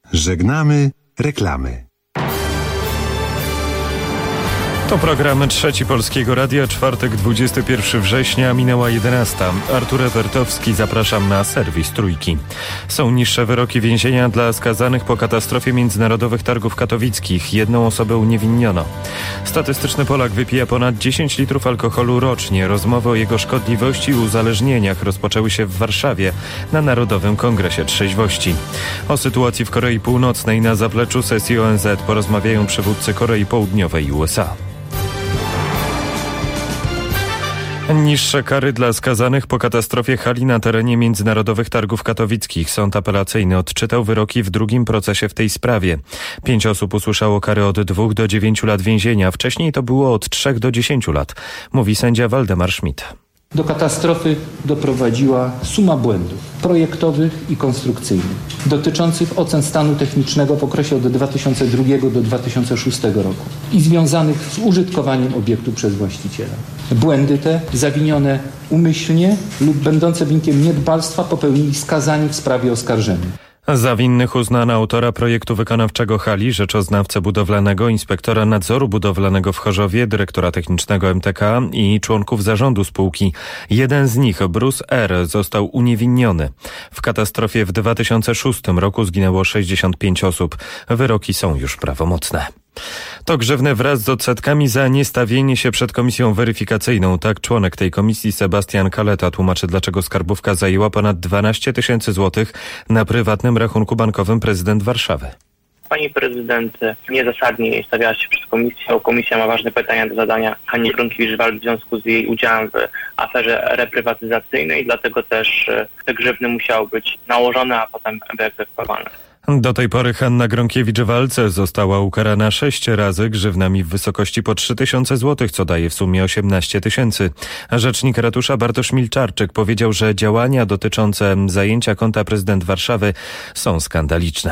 Żegnamy reklamy. To program Trzeci Polskiego Radia, czwartek, 21 września, minęła 11. Artur Ewertowski, zapraszam na serwis Trójki. Są niższe wyroki więzienia dla skazanych po katastrofie międzynarodowych targów katowickich. Jedną osobę uniewinniono. Statystyczny Polak wypija ponad 10 litrów alkoholu rocznie. Rozmowy o jego szkodliwości i uzależnieniach rozpoczęły się w Warszawie na Narodowym Kongresie Trzeźwości. O sytuacji w Korei Północnej na zapleczu sesji ONZ porozmawiają przywódcy Korei Południowej i USA. Niższe kary dla skazanych po katastrofie hali na terenie międzynarodowych targów katowickich. Sąd apelacyjny odczytał wyroki w drugim procesie w tej sprawie. 5 osób usłyszało kary od 2 do 9 lat więzienia. Wcześniej to było od 3 do 10 lat, mówi sędzia Waldemar Schmidt. Do katastrofy doprowadziła suma błędów projektowych i konstrukcyjnych dotyczących ocen stanu technicznego w okresie od 2002 do 2006 roku i związanych z użytkowaniem obiektu przez właściciela. Błędy te, zawinione umyślnie lub będące wynikiem niedbalstwa, popełnili skazani w sprawie oskarżeni. Za winnych uznano autora projektu wykonawczego hali, rzeczoznawcę budowlanego, inspektora nadzoru budowlanego w Chorzowie, dyrektora technicznego MTK i członków zarządu spółki. Jeden z nich, Bruce R., został uniewinniony. W katastrofie w 2006 roku zginęło 65 osób. Wyroki są już prawomocne. To grzywny wraz z odsetkami za niestawienie się przed komisją weryfikacyjną. Tak członek tej komisji Sebastian Kaleta tłumaczy, dlaczego skarbówka zajęła ponad 12 tysięcy złotych na prywatnym rachunku bankowym prezydent Warszawy. Pani prezydent niezasadnie stawiała się przed komisją. Komisja ma ważne pytania do zadania Hannie Gronkiewicz-Waltz w związku z jej udziałem w aferze reprywatyzacyjnej, dlatego też te grzywny musiały być nałożone, a potem wyegzekwowane. Do tej pory Hanna Gronkiewicz-Waltz została ukarana 6 razy grzywnami w wysokości po 3000 zł, co daje w sumie 18 tysięcy. Rzecznik ratusza Bartosz Milczarczyk powiedział, że działania dotyczące zajęcia konta prezydent Warszawy są skandaliczne.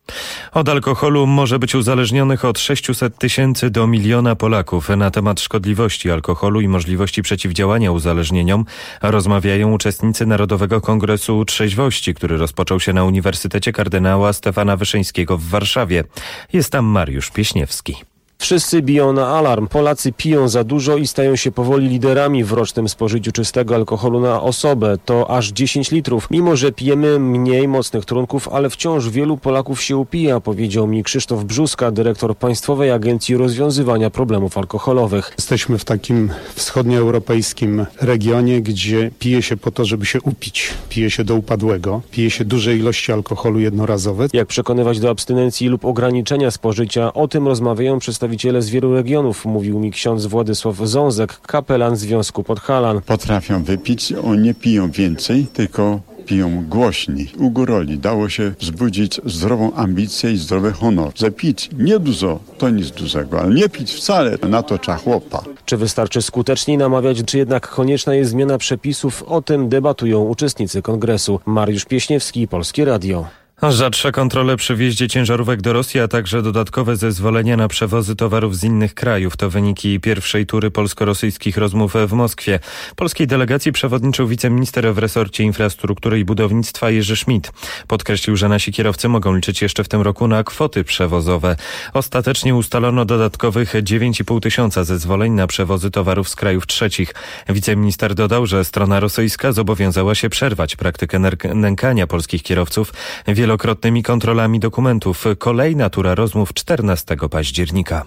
Od alkoholu może być uzależnionych od 600 tysięcy do 1 miliona Polaków. Na temat szkodliwości alkoholu i możliwości przeciwdziałania uzależnieniom rozmawiają uczestnicy Narodowego Kongresu Trzeźwości, który rozpoczął się na Uniwersytecie Kardynała Stefana Wyszyńskiego w Warszawie. Jest tam Mariusz Pieśniewski. Wszyscy biją na alarm. Polacy piją za dużo i stają się powoli liderami w rocznym spożyciu czystego alkoholu na osobę. To aż 10 litrów. Mimo że pijemy mniej mocnych trunków, ale wciąż wielu Polaków się upija, powiedział mi Krzysztof Brzuska, dyrektor Państwowej Agencji Rozwiązywania Problemów Alkoholowych. Jesteśmy w takim wschodnioeuropejskim regionie, gdzie pije się po to, żeby się upić. Pije się do upadłego. Pije się duże ilości alkoholu jednorazowe. Jak przekonywać do abstynencji lub ograniczenia spożycia? O tym rozmawiają przedstawiciele z wielu regionów, mówił mi ksiądz Władysław Zązek, kapelan Związku Podhalan. Potrafią wypić, oni nie piją więcej, tylko piją głośniej. U góroli dało się wzbudzić zdrową ambicję i zdrowy honor. Zapić nie dużo, to nic dużego, ale nie pić wcale, na to trzeba chłopa. Czy wystarczy skuteczniej namawiać, czy jednak konieczna jest zmiana przepisów? O tym debatują uczestnicy kongresu. Mariusz Pieśniewski, Polskie Radio. Rzadsze kontrole przy wjeździe ciężarówek do Rosji, a także dodatkowe zezwolenia na przewozy towarów z innych krajów. To wyniki pierwszej tury polsko-rosyjskich rozmów w Moskwie. Polskiej delegacji przewodniczył wiceminister w resorcie infrastruktury i budownictwa Jerzy Schmidt. Podkreślił, że nasi kierowcy mogą liczyć jeszcze w tym roku na kwoty przewozowe. Ostatecznie ustalono dodatkowych 9,5 tysiąca zezwoleń na przewozy towarów z krajów trzecich. Wiceminister dodał, że strona rosyjska zobowiązała się przerwać praktykę nękania polskich kierowców wielokrotnymi kontrolami dokumentów. Kolejna tura rozmów 14 października.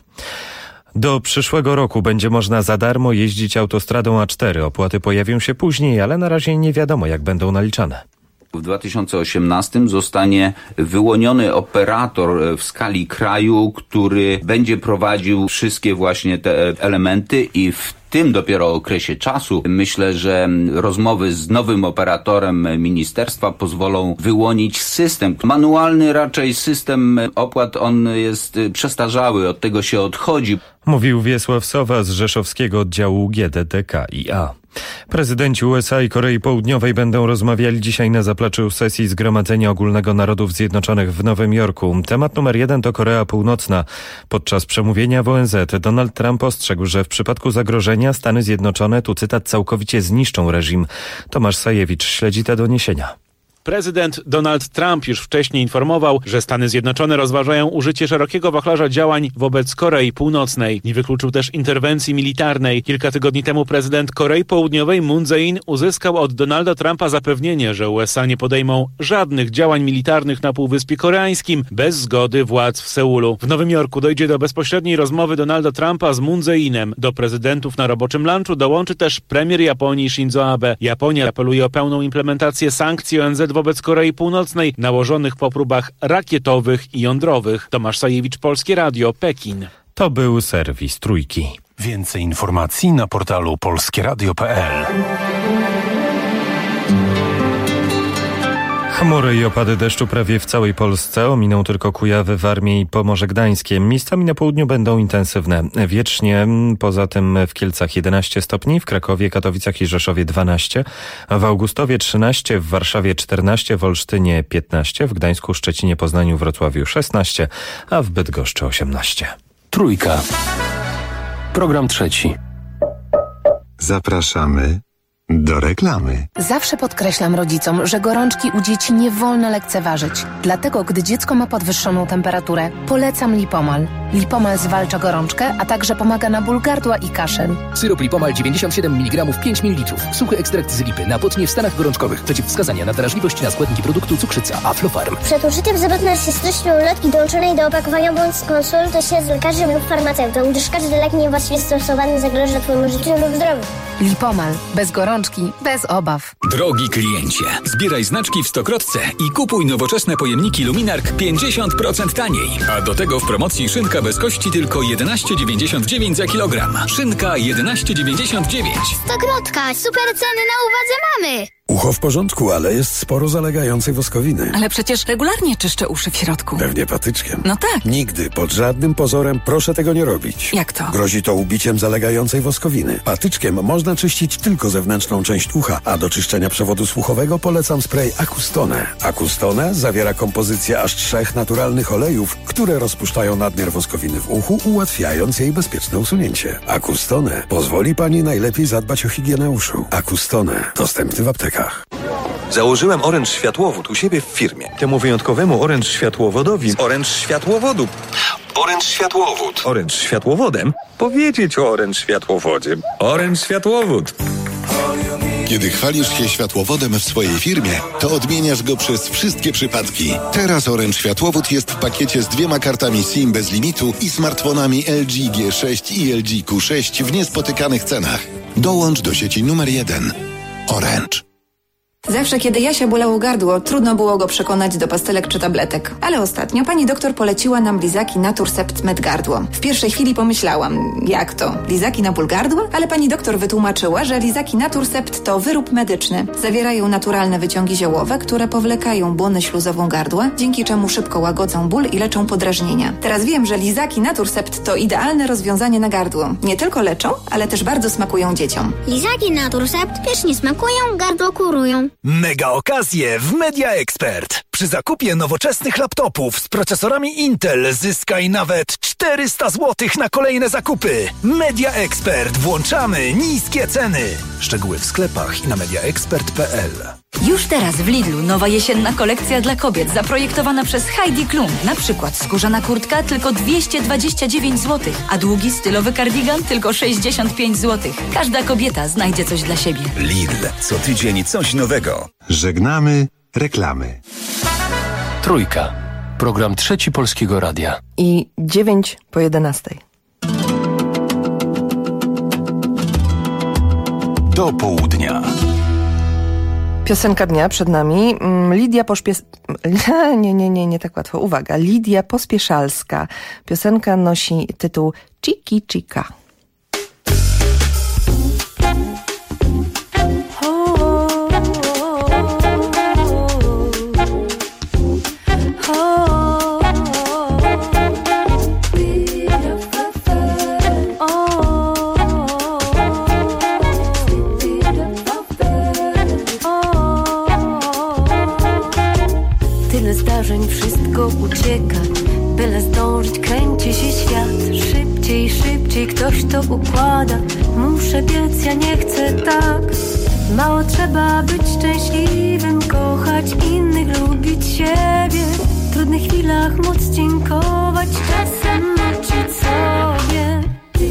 Do przyszłego roku będzie można za darmo jeździć autostradą A4. Opłaty pojawią się później, ale na razie nie wiadomo, jak będą naliczane. W 2018 zostanie wyłoniony operator w skali kraju, który będzie prowadził wszystkie właśnie te elementy i w tym dopiero okresie czasu myślę, że rozmowy z nowym operatorem ministerstwa pozwolą wyłonić system. Manualny raczej system opłat, on jest przestarzały, od tego się odchodzi. Mówił Wiesław Sowa z rzeszowskiego oddziału GDDKiA. Prezydenci USA i Korei Południowej będą rozmawiali dzisiaj na zapleczu sesji Zgromadzenia Ogólnego Narodów Zjednoczonych w Nowym Jorku. Temat numer 1 to Korea Północna. Podczas przemówienia w ONZ Donald Trump ostrzegł, że w przypadku zagrożenia Stany Zjednoczone, tu cytat, całkowicie zniszczą reżim. Tomasz Sajewicz śledzi te doniesienia. Prezydent Donald Trump już wcześniej informował, że Stany Zjednoczone rozważają użycie szerokiego wachlarza działań wobec Korei Północnej. Nie wykluczył też interwencji militarnej. Kilka tygodni temu prezydent Korei Południowej Moon Jae-in uzyskał od Donalda Trumpa zapewnienie, że USA nie podejmą żadnych działań militarnych na Półwyspie Koreańskim bez zgody władz w Seulu. W Nowym Jorku dojdzie do bezpośredniej rozmowy Donalda Trumpa z Moon Jae-inem. Do prezydentów na roboczym lunchu dołączy też premier Japonii Shinzo Abe. Japonia apeluje o pełną implementację sankcji ONZ wobec Korei Północnej nałożonych po próbach rakietowych i jądrowych. Tomasz Sajewicz, Polskie Radio, Pekin. To był serwis Trójki. Więcej informacji na portalu polskieradio.pl. Chmury i opady deszczu prawie w całej Polsce. Ominą tylko Kujawy, Warmię i Pomorze Gdańskie. Miejscami na południu będą intensywne. Wiecznie, poza tym w Kielcach 11 stopni, w Krakowie, Katowicach i Rzeszowie 12, w Augustowie 13, w Warszawie 14, w Olsztynie 15, w Gdańsku, Szczecinie, Poznaniu, Wrocławiu 16, a w Bydgoszczy 18. Trójka. Program trzeci. Zapraszamy do reklamy. Zawsze podkreślam rodzicom, że gorączki u dzieci nie wolno lekceważyć. Dlatego, gdy dziecko ma podwyższoną temperaturę, polecam Lipomal. Lipomal zwalcza gorączkę, a także pomaga na ból gardła i kaszel. Syrop Lipomal 97 mg 5 ml. Suchy ekstrakt z lipy. Na potnie w stanach gorączkowych. Przeciwwskazania na drażliwość na składniki produktu cukrzyca Aflofarm. Przed użyciem zapewne się treścią ulotki dołączonej do opakowania bądź skonsultuj się z lekarzem lub farmaceutą, gdyż każdy lek niewłaściwie stosowany zagraża Twojemu życiu lub zdrowiu. Lipomal. Bez gorączki, bez obaw. Drogi kliencie, zbieraj znaczki w Stokrotce i kupuj nowoczesne pojemniki Luminark 50% taniej. A do tego w promocji szynka bez kości tylko 11,99 za kilogram. Szynka 11,99. Stokrotka, super ceny na uwadze mamy! Ucho w porządku, ale jest sporo zalegającej woskowiny. Ale przecież regularnie czyszczę uszy w środku. Pewnie patyczkiem. No tak. Nigdy, pod żadnym pozorem proszę tego nie robić. Jak to? Grozi to ubiciem zalegającej woskowiny. Patyczkiem można czyścić tylko zewnętrzną część ucha, a do czyszczenia przewodu słuchowego polecam spray Acustone. Acustone zawiera kompozycję aż 3 naturalnych olejów, które rozpuszczają nadmiar woskowiny w uchu, ułatwiając jej bezpieczne usunięcie. Acustone pozwoli Pani najlepiej zadbać o higienę uszu. Acustone. Dostępny w aptekach. Założyłem Orange Światłowód u siebie w firmie. Temu wyjątkowemu Orange Światłowodowi z Orange Światłowodu. Orange Światłowód. Orange Światłowodem? Powiedzieć o Orange Światłowodzie. Orange Światłowód. Kiedy chwalisz się światłowodem w swojej firmie, to odmieniasz go przez wszystkie przypadki. Teraz Orange Światłowód jest w pakiecie z 2 kartami SIM bez limitu i smartfonami LG G6 i LG Q6 w niespotykanych cenach. Dołącz do sieci numer 1. Orange. Zawsze, kiedy Jasia bolało gardło, trudno było go przekonać do pastelek czy tabletek. Ale ostatnio pani doktor poleciła nam lizaki Naturcept Med Gardło. W pierwszej chwili pomyślałam, jak to? Lizaki na ból gardła? Ale pani doktor wytłumaczyła, że lizaki Naturcept to wyrób medyczny. Zawierają naturalne wyciągi ziołowe, które powlekają błonę śluzową gardła, dzięki czemu szybko łagodzą ból i leczą podrażnienia. Teraz wiem, że lizaki Naturcept to idealne rozwiązanie na gardło. Nie tylko leczą, ale też bardzo smakują dzieciom. Lizaki Naturcept pysznie smakują, gardło kurują. Mega okazje w Media Expert. Przy zakupie nowoczesnych laptopów z procesorami Intel zyskaj nawet 400 zł na kolejne zakupy. Media Expert. Włączamy niskie ceny. Szczegóły w sklepach i na mediaexpert.pl. Już teraz w Lidlu nowa jesienna kolekcja dla kobiet zaprojektowana przez Heidi Klum. Na przykład skórzana kurtka tylko 229 zł, a długi stylowy kardigan tylko 65 zł. Każda kobieta znajdzie coś dla siebie. Lidl. Co tydzień coś nowego. Żegnamy reklamy. Trójka. Program trzeci Polskiego Radia. I 9 po 11. Do południa. Piosenka dnia przed nami. Lidia Nie tak łatwo. Uwaga. Lidia Pospieszalska. Piosenka nosi tytuł Chiki Chika. Wszystko ucieka, byle zdążyć, kręci się świat. Szybciej, szybciej ktoś to układa. Muszę biec, ja nie chcę tak. Mało trzeba być szczęśliwym, kochać innych, lubić siebie. W trudnych chwilach móc dziękować, czasem uczyć sobie.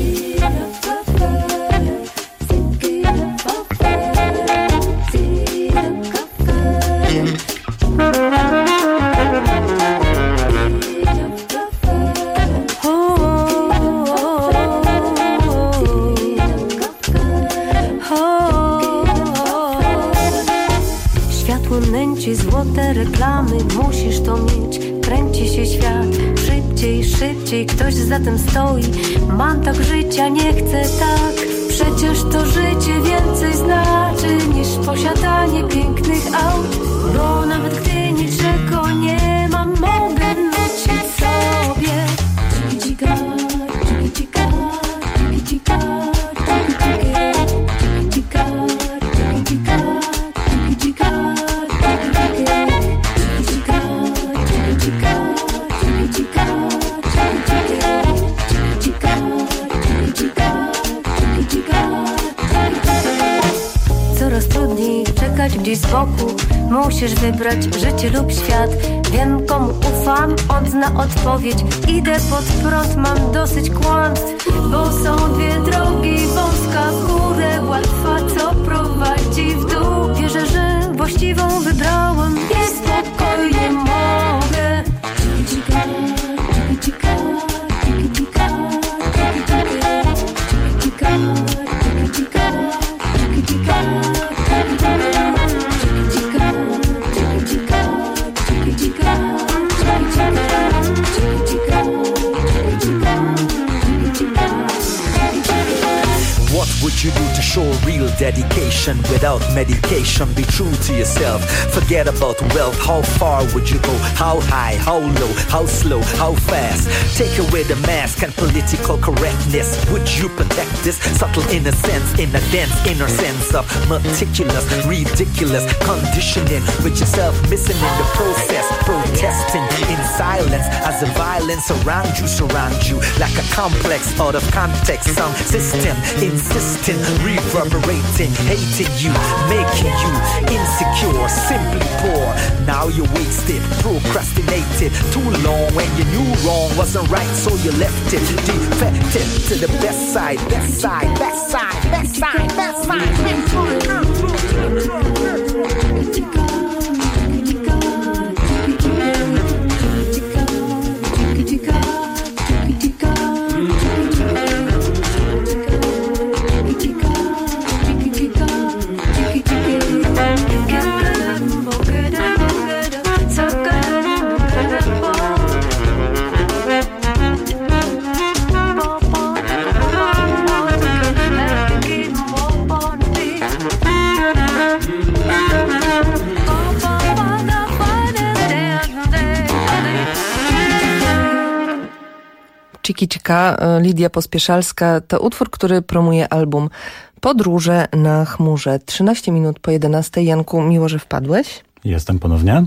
Złote reklamy, musisz to mieć. Kręci się świat, szybciej, szybciej, ktoś za tym stoi. Mam tak życia, nie chcę tak. Przecież to życie więcej znaczy niż posiadanie pięknych aut. Bo nawet gdy niczego nie mam, mogę nucić sobie. Dzika, dzika, dzika, coraz trudniej czekać gdzieś z boku. Musisz wybrać życie lub świat. Wiem komu ufam, on zna odpowiedź. Idę pod prąd, mam dosyć kłamstw. Bo są dwie drogi, wąska w górę, łatwa co prowadzi w dół. Wierzę, że właściwą wybrałam i spokojnie mogę. Dzika, dzika, dzika, dzika, dzika, dzika. What would you do to show real dedication without medication? Be true to yourself, forget about wealth. How far would you go? How high, how low, how slow, how fast? Take away the mask and political correctness. Would you protect this subtle innocence in a dense inner sense of meticulous, ridiculous conditioning with yourself missing in the process? Protesting in silence as the violence around you like a complex out of context sound system. Insisting, reverberating, hating you, making you insecure, simply poor. Now you're wasted, procrastinated too long when you knew wrong wasn't right, so you left it. Defected to the best side, best side, best side, best side, best side. Ciki Cika, Lidia Pospieszalska to utwór, który promuje album Podróże na chmurze. 13 minut po 11. Janku, miło, że wpadłeś. Jestem ponownie.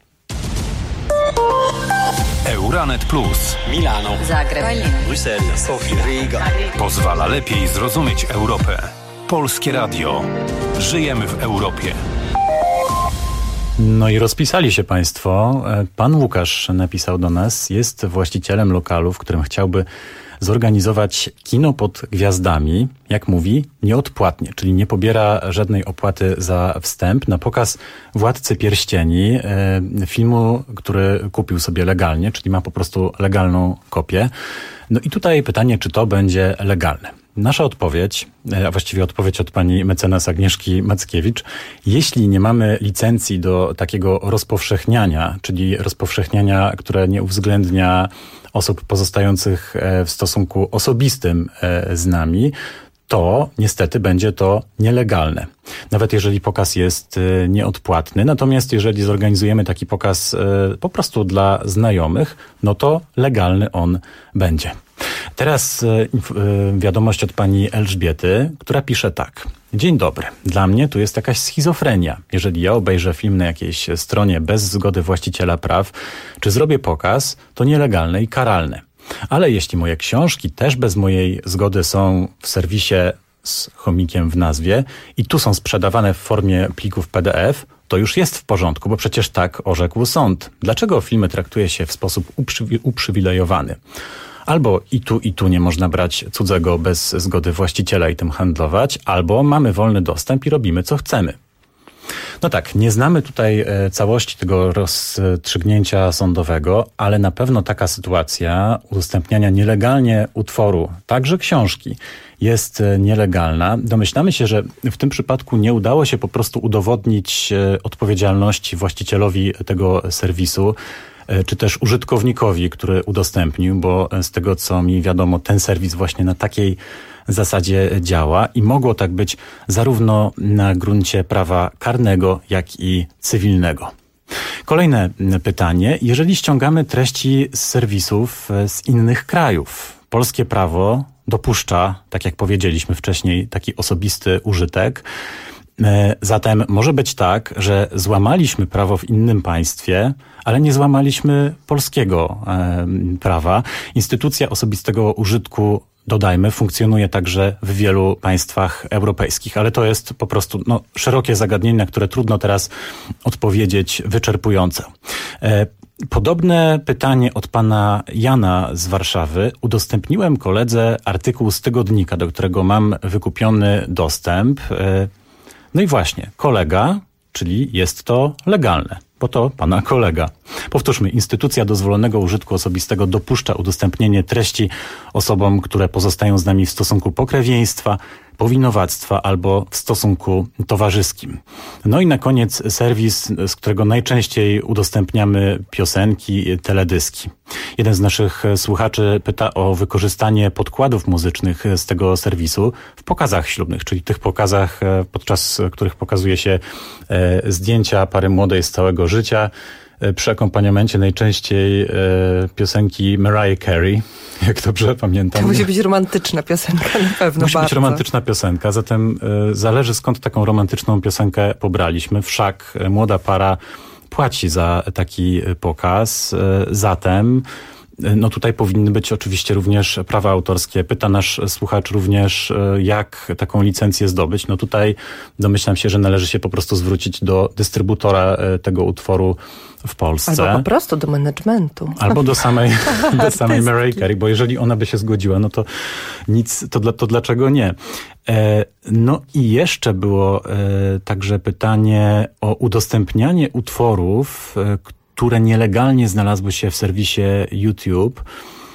Euranet Plus. Milano. Zagreb. Bruksela. Sofia. Riga. Pozwala lepiej zrozumieć Europę. Polskie Radio. Żyjemy w Europie. No i rozpisali się Państwo. Pan Łukasz napisał do nas, jest właścicielem lokalu, w którym chciałby zorganizować kino pod gwiazdami, jak mówi, nieodpłatnie, czyli nie pobiera żadnej opłaty za wstęp na pokaz Władcy Pierścieni, filmu, który kupił sobie legalnie, czyli ma po prostu legalną kopię. No i tutaj pytanie, czy to będzie legalne. Nasza odpowiedź, a właściwie odpowiedź od pani mecenas Agnieszki Mackiewicz, jeśli nie mamy licencji do takiego rozpowszechniania, czyli rozpowszechniania, które nie uwzględnia osób pozostających w stosunku osobistym z nami, to niestety będzie to nielegalne. Nawet jeżeli pokaz jest nieodpłatny. Natomiast jeżeli zorganizujemy taki pokaz po prostu dla znajomych, no to legalny on będzie. Teraz wiadomość od pani Elżbiety, która pisze tak. Dzień dobry. Dla mnie tu jest jakaś schizofrenia. Jeżeli ja obejrzę film na jakiejś stronie bez zgody właściciela praw, czy zrobię pokaz, to nielegalne i karalne. Ale jeśli moje książki też bez mojej zgody są w serwisie z chomikiem w nazwie i tu są sprzedawane w formie plików PDF, to już jest w porządku, bo przecież tak orzekł sąd. Dlaczego filmy traktuje się w sposób uprzywilejowany? Albo i tu nie można brać cudzego bez zgody właściciela i tym handlować, albo mamy wolny dostęp i robimy co chcemy. No tak, nie znamy tutaj całości tego rozstrzygnięcia sądowego, ale na pewno taka sytuacja udostępniania nielegalnie utworu, także książki, jest nielegalna. Domyślamy się, że w tym przypadku nie udało się po prostu udowodnić odpowiedzialności właścicielowi tego serwisu, czy też użytkownikowi, który udostępnił, bo z tego co mi wiadomo, ten serwis właśnie na takiej zasadzie działa i mogło tak być zarówno na gruncie prawa karnego, jak i cywilnego. Kolejne pytanie. Jeżeli ściągamy treści z serwisów z innych krajów, polskie prawo dopuszcza, tak jak powiedzieliśmy wcześniej, taki osobisty użytek. Zatem może być tak, że złamaliśmy prawo w innym państwie, ale nie złamaliśmy polskiego prawa. Instytucja osobistego użytku, dodajmy, funkcjonuje także w wielu państwach europejskich, ale to jest po prostu szerokie zagadnienie, na które trudno teraz odpowiedzieć wyczerpująco. Podobne pytanie od pana Jana z Warszawy. Udostępniłem koledze artykuł z tygodnika, do którego mam wykupiony dostęp. No i właśnie, kolega, czyli jest to legalne, bo to pana kolega. Powtórzmy, instytucja dozwolonego użytku osobistego dopuszcza udostępnienie treści osobom, które pozostają z nami w stosunku pokrewieństwa, powinowactwa albo w stosunku towarzyskim. No i na koniec serwis, z którego najczęściej udostępniamy piosenki, teledyski. Jeden z naszych słuchaczy pyta o wykorzystanie podkładów muzycznych z tego serwisu w pokazach ślubnych, czyli tych pokazach, podczas których pokazuje się zdjęcia pary młodej z całego życia, przy akompaniamencie najczęściej piosenki Mariah Carey, jak dobrze pamiętam. To musi być romantyczna piosenka, na pewno. Musi być romantyczna piosenka, zatem zależy skąd taką romantyczną piosenkę pobraliśmy. Wszak młoda para płaci za taki pokaz, zatem tutaj powinny być oczywiście również prawa autorskie. Pyta nasz słuchacz również, jak taką licencję zdobyć. Tutaj domyślam się, że należy się po prostu zwrócić do dystrybutora tego utworu w Polsce. Albo po prostu do managementu. Albo do samej Mariah Carey, bo jeżeli ona by się zgodziła, to nic, to dlaczego nie? I jeszcze było także pytanie o udostępnianie utworów, które nielegalnie znalazły się w serwisie YouTube,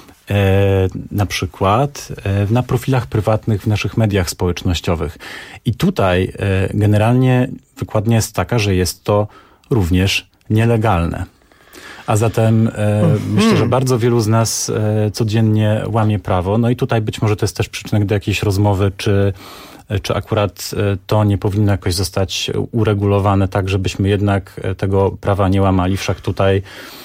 na przykład na profilach prywatnych w naszych mediach społecznościowych. I tutaj generalnie wykładnia jest taka, że jest to również nielegalne. A zatem myślę, że bardzo wielu z nas codziennie łamie prawo. I tutaj być może to jest też przyczynek do jakiejś rozmowy, czy akurat to nie powinno jakoś zostać uregulowane tak, żebyśmy jednak tego prawa nie łamali. Wszak tutaj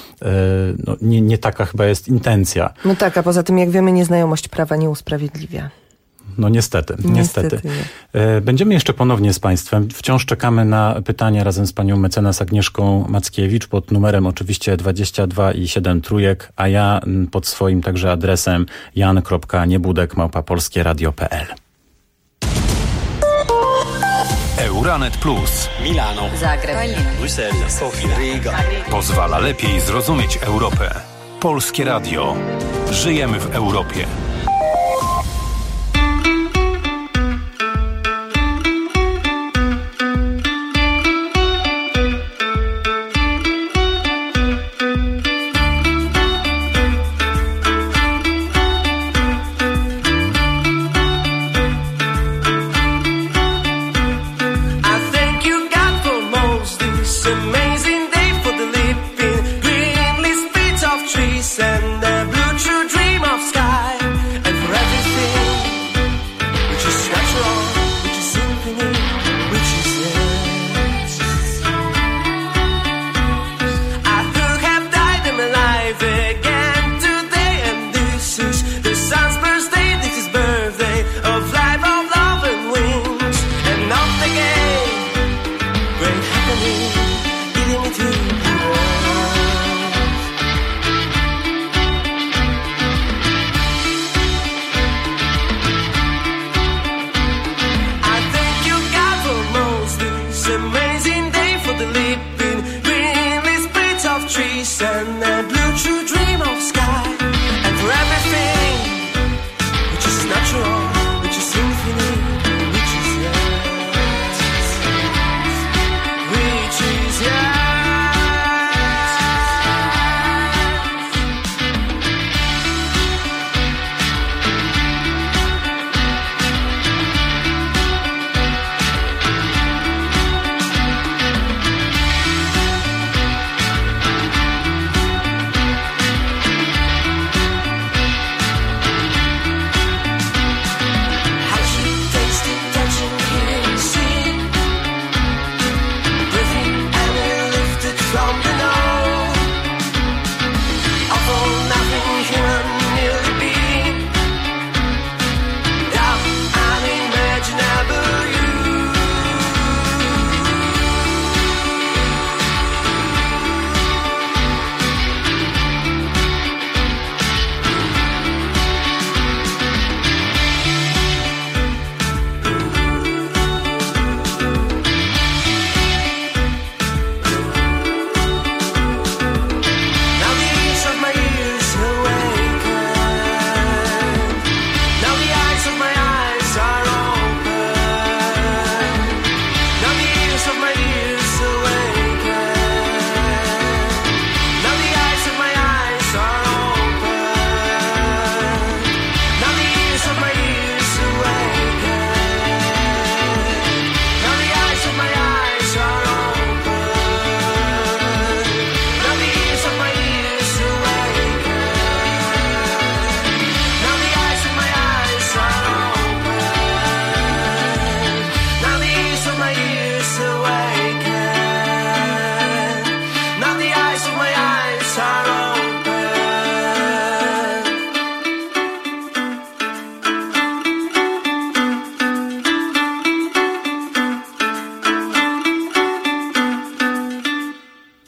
nie taka chyba jest intencja. No tak, a poza tym, jak wiemy, nieznajomość prawa nie usprawiedliwia. Niestety. Będziemy jeszcze ponownie z Państwem. Wciąż czekamy na pytania razem z panią mecenas Agnieszką Mackiewicz pod numerem oczywiście 22 i 7 trójek, a ja pod swoim także adresem jan.niebudek@polskieradio.pl. Euranet Plus. Milano, Zagreb, Bruksela, Sofia, Riga. Pozwala lepiej zrozumieć Europę. Polskie Radio. Żyjemy w Europie. And the blue true dream of sky.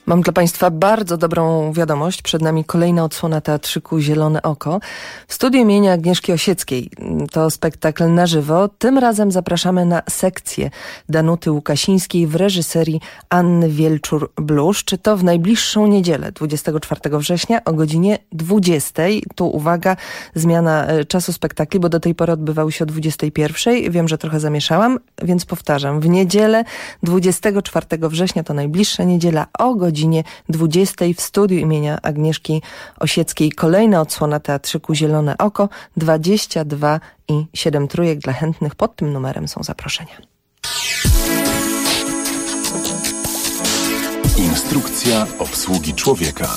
Mam dla Państwa bardzo dobrą wiadomość. Przed nami kolejna odsłona teatrzyku Zielone Oko. W studiu imienia Agnieszki Osieckiej. To spektakl na żywo. Tym razem zapraszamy na sekcję Danuty Łukasińskiej w reżyserii Anny Wielczur-Bluszcz. To w najbliższą niedzielę, 24 września o godzinie 20. Tu uwaga, zmiana czasu spektakli, bo do tej pory odbywał się o 21. Wiem, że trochę zamieszałam, więc powtarzam. W niedzielę 24 września, to najbliższa niedziela, o godzinie 20 w studiu imienia Agnieszki Osieckiej. Kolejna odsłona teatrzyku Zielone Oko. 22 i 7 trójek dla chętnych. Pod tym numerem są zaproszenia. Instrukcja obsługi człowieka.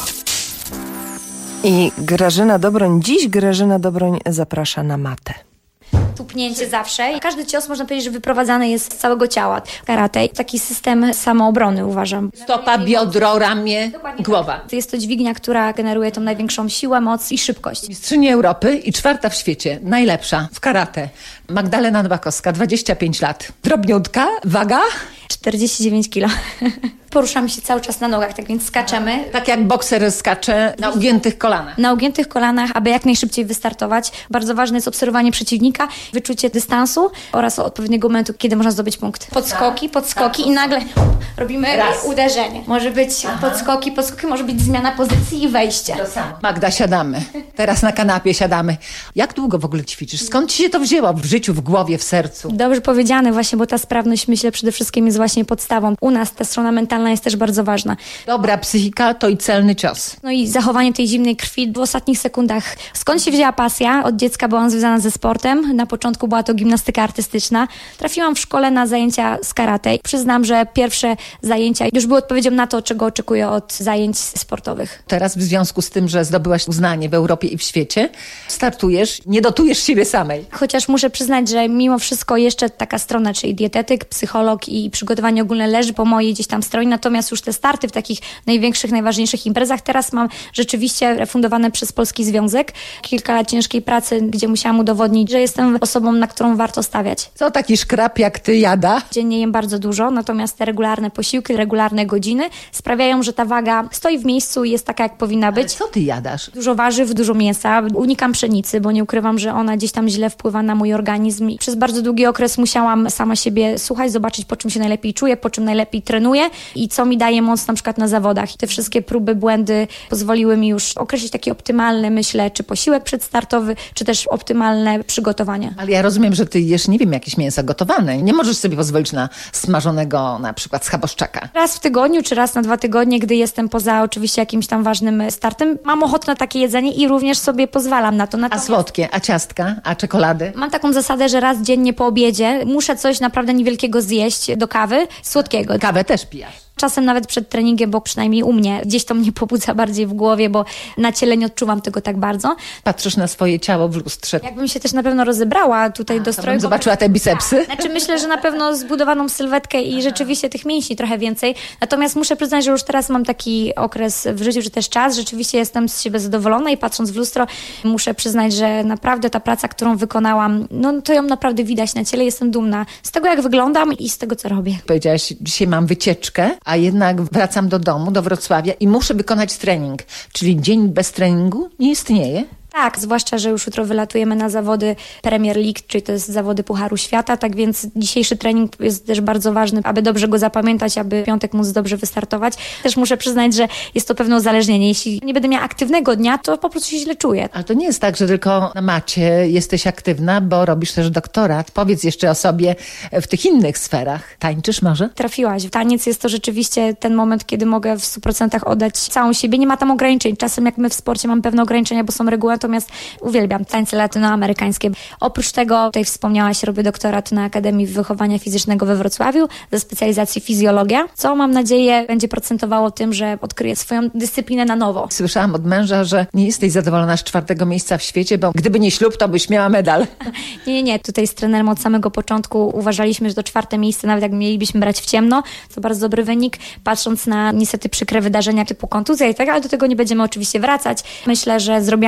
I Grażyna Dobroń. Dziś Grażyna Dobroń zaprasza na matę. Tupnięcie zawsze. Każdy cios, można powiedzieć, że wyprowadzany jest z całego ciała. Karate, taki system samoobrony, uważam. Stopa, biodro, ramię, głowa. Jest to dźwignia, która generuje tą największą siłę, moc i szybkość. Mistrzyni Europy i 4. w świecie, najlepsza w karate. Magdalena Nowakowska, 25 lat. Drobniutka, waga? 49 kilo. Poruszamy się cały czas na nogach, tak więc skaczemy. Tak jak bokser skacze na ugiętych kolanach. Na ugiętych kolanach, aby jak najszybciej wystartować. Bardzo ważne jest obserwowanie przeciwnika, wyczucie dystansu oraz odpowiedniego momentu, kiedy można zdobyć punkt. Podskoki i nagle robimy uderzenie. Może być podskoki, może być zmiana pozycji i wejście. To samo. Magda, siadamy. Teraz na kanapie siadamy. Jak długo w ogóle ćwiczysz? Skąd ci się to wzięło w życiu, w głowie, w sercu? Dobrze powiedziane właśnie, bo ta sprawność, myślę, przede wszystkim jest właśnie podstawą. U nas ta strona mentalna jest też bardzo ważna. Dobra psychika to i celny cios. No i zachowanie tej zimnej krwi w ostatnich sekundach. Skąd się wzięła pasja? Od dziecka byłam związana ze sportem. Na początku była to gimnastyka artystyczna. Trafiłam w szkole na zajęcia z karate. Przyznam, że pierwsze zajęcia już były odpowiedzią na to, czego oczekuję od zajęć sportowych. Teraz w związku z tym, że zdobyłaś uznanie w Europie i w świecie, startujesz, nie dotujesz siebie samej. Chociaż muszę przyznać, że mimo wszystko jeszcze taka strona, czyli dietetyk, psycholog i przygotowanie ogólne leży po mojej gdzieś tam stronie, natomiast już te starty w takich największych, najważniejszych imprezach teraz mam rzeczywiście refundowane przez Polski Związek. Kilka lat ciężkiej pracy, gdzie musiałam udowodnić, że jestem osobą, na którą warto stawiać. Co taki szkrab jak ty jada? Dziennie jem bardzo dużo, natomiast te regularne posiłki, regularne godziny sprawiają, że ta waga stoi w miejscu i jest taka, jak powinna być. Ale co ty jadasz? Dużo warzyw, dużo mięsa. Unikam pszenicy, bo nie ukrywam, że ona gdzieś tam źle wpływa na mój organizm. I przez bardzo długi okres musiałam sama siebie słuchać, zobaczyć, po czym się najlepiej czuję, po czym najlepiej trenuję i co mi daje moc na przykład na zawodach. Te wszystkie próby, błędy pozwoliły mi już określić taki optymalny, myślę, czy posiłek przedstartowy, czy też optymalne przygotowanie. Ale ja rozumiem, że ty jesz, nie wiem, jakieś mięsa gotowane. Nie możesz sobie pozwolić na smażonego na przykład schaboszczaka. Raz w tygodniu, czy raz na 2 tygodnie, gdy jestem poza oczywiście jakimś tam ważnym startem, mam ochotę na takie jedzenie i również sobie pozwalam na to. Natomiast a słodkie, a ciastka, a czekolady? Mam taką zasadę, że raz dziennie po obiedzie muszę coś naprawdę niewielkiego zjeść do kawy, słodkiego. Kawę też pijasz? Czasem nawet przed treningiem, bo przynajmniej u mnie gdzieś to mnie pobudza bardziej w głowie, bo na ciele nie odczuwam tego tak bardzo. Patrzysz na swoje ciało w lustrze. Jakbym się też na pewno rozebrała tutaj do stroju. Zobaczyła te bicepsy? Znaczy myślę, że na pewno zbudowaną sylwetkę i rzeczywiście tych mięśni trochę więcej. Natomiast muszę przyznać, że już teraz mam taki okres w życiu, że też czas. Rzeczywiście jestem z siebie zadowolona i patrząc w lustro muszę przyznać, że naprawdę ta praca, którą wykonałam, no to ją naprawdę widać na ciele. Jestem dumna z tego, jak wyglądam i z tego, co robię. Powiedziałaś, dzisiaj mam wycieczkę, a jednak wracam do domu, do Wrocławia i muszę wykonać trening. Czyli dzień bez treningu nie istnieje? Tak, zwłaszcza, że już jutro wylatujemy na zawody Premier League, czyli to jest zawody Pucharu Świata, tak więc dzisiejszy trening jest też bardzo ważny, aby dobrze go zapamiętać, aby w piątek móc dobrze wystartować. Też muszę przyznać, że jest to pewne uzależnienie. Jeśli nie będę miała aktywnego dnia, to po prostu się źle czuję. Ale to nie jest tak, że tylko na macie jesteś aktywna, bo robisz też doktorat. Powiedz jeszcze o sobie w tych innych sferach. Tańczysz może? Trafiłaś. Taniec jest to rzeczywiście ten moment, kiedy mogę w 100% oddać całą siebie. Nie ma tam ograniczeń. Czasem jak my w sporcie mamy pewne ograniczenia, bo są reguły, natomiast uwielbiam tańce latynoamerykańskie. Oprócz tego, tutaj wspomniałaś, robię doktorat na Akademii Wychowania Fizycznego we Wrocławiu ze specjalizacji fizjologia, co mam nadzieję będzie procentowało tym, że odkryję swoją dyscyplinę na nowo. Słyszałam od męża, że nie jesteś zadowolona z 4. miejsca w świecie, bo gdyby nie ślub, to byś miała medal. Nie. Tutaj z trenerem od samego początku uważaliśmy, że to 4. miejsce, nawet jak mielibyśmy brać w ciemno, to bardzo dobry wynik, patrząc na niestety przykre wydarzenia typu kontuzja i tak, ale do tego nie będziemy oczywiście wracać. Myślę, że zrobiłam na ten moment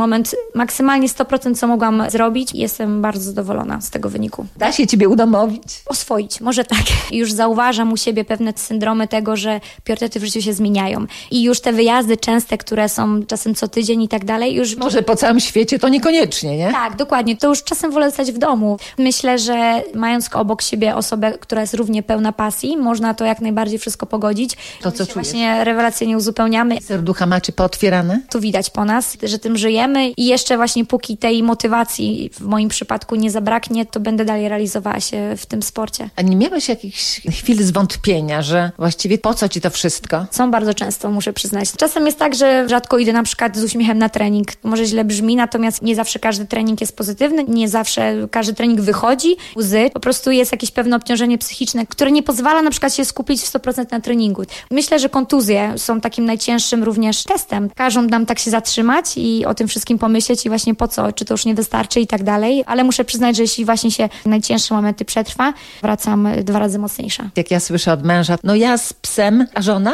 moment maksymalnie 100%, co mogłam zrobić. Jestem bardzo zadowolona z tego wyniku. Da się ciebie udomowić? Oswoić, może tak. Już zauważam u siebie pewne syndromy tego, że priorytety w życiu się zmieniają. I już te wyjazdy częste, które są czasem co tydzień i tak dalej, już... Może po całym świecie to niekoniecznie, nie? Tak, dokładnie. To już czasem wolę zostać w domu. Myślę, że mając obok siebie osobę, która jest równie pełna pasji, można to jak najbardziej wszystko pogodzić. To co czujesz? Właśnie rewelacyjnie uzupełniamy. Serducha macie pootwierane? Tu widać po nas, że tym żyjemy i jeszcze właśnie póki tej motywacji w moim przypadku nie zabraknie, to będę dalej realizowała się w tym sporcie. A nie miałeś jakichś chwil zwątpienia, że właściwie po co ci to wszystko? Są bardzo często, muszę przyznać. Czasem jest tak, że rzadko idę na przykład z uśmiechem na trening. Może źle brzmi, natomiast nie zawsze każdy trening jest pozytywny, nie zawsze każdy trening wychodzi łzy. Po prostu jest jakieś pewne obciążenie psychiczne, które nie pozwala na przykład się skupić w 100% na treningu. Myślę, że kontuzje są takim najcięższym również testem. Każą nam tak się zatrzymać i o tym wszystkim pomyśleć i właśnie po co, czy to już nie wystarczy i tak dalej. Ale muszę przyznać, że jeśli właśnie się najcięższe momenty przetrwa, wracam 2 razy mocniejsza. Jak ja słyszę od męża, no ja z psem, a żona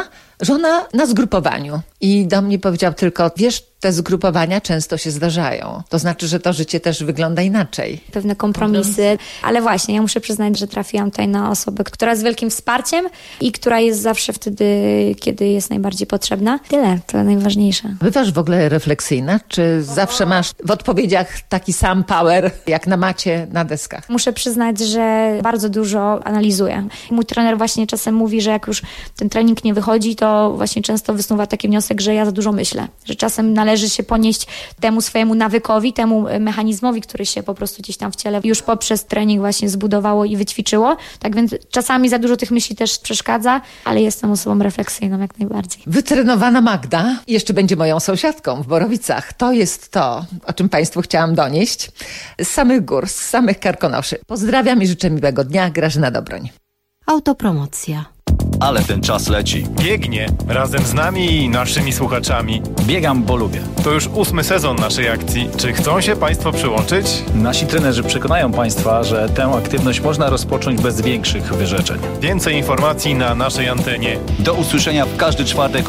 na zgrupowaniu. I do mnie powiedział tylko, wiesz, te zgrupowania często się zdarzają. To znaczy, że to życie też wygląda inaczej. Pewne kompromisy, ale właśnie ja muszę przyznać, że trafiłam tutaj na osobę, która jest wielkim wsparciem i która jest zawsze wtedy, kiedy jest najbardziej potrzebna. Tyle, to najważniejsze. Bywasz w ogóle refleksyjna? Czy zawsze masz w odpowiedziach taki sam power, jak na macie, na deskach? Muszę przyznać, że bardzo dużo analizuję. Mój trener właśnie czasem mówi, że jak już ten trening nie wychodzi, to właśnie często wysnuwa taki wniosek, że ja za dużo myślę. Że czasem należy się ponieść temu swojemu nawykowi, temu mechanizmowi, który się po prostu gdzieś tam w ciele już poprzez trening właśnie zbudowało i wyćwiczyło. Tak więc czasami za dużo tych myśli też przeszkadza, ale jestem osobą refleksyjną jak najbardziej. Wytrenowana Magda jeszcze będzie moją sąsiadką w Borowicach. To jest to, o czym Państwu chciałam donieść. Z samych gór, z samych Karkonoszy. Pozdrawiam i życzę miłego dnia. Grażyna Dobroń. Autopromocja. Ale ten czas leci. Biegnie razem z nami i naszymi słuchaczami. Biegam, bo lubię. To już 8. sezon naszej akcji. Czy chcą się Państwo przyłączyć? Nasi trenerzy przekonają Państwa, że tę aktywność można rozpocząć bez większych wyrzeczeń. Więcej informacji na naszej antenie. Do usłyszenia w każdy czwartek o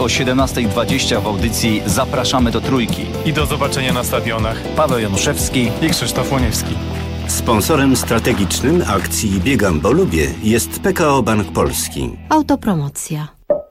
17:20 w audycji Zapraszamy do Trójki. I do zobaczenia na stadionach. Paweł Januszewski i Krzysztof Łoniewski. Sponsorem strategicznym akcji Biegam, bo lubię jest PKO Bank Polski. Autopromocja.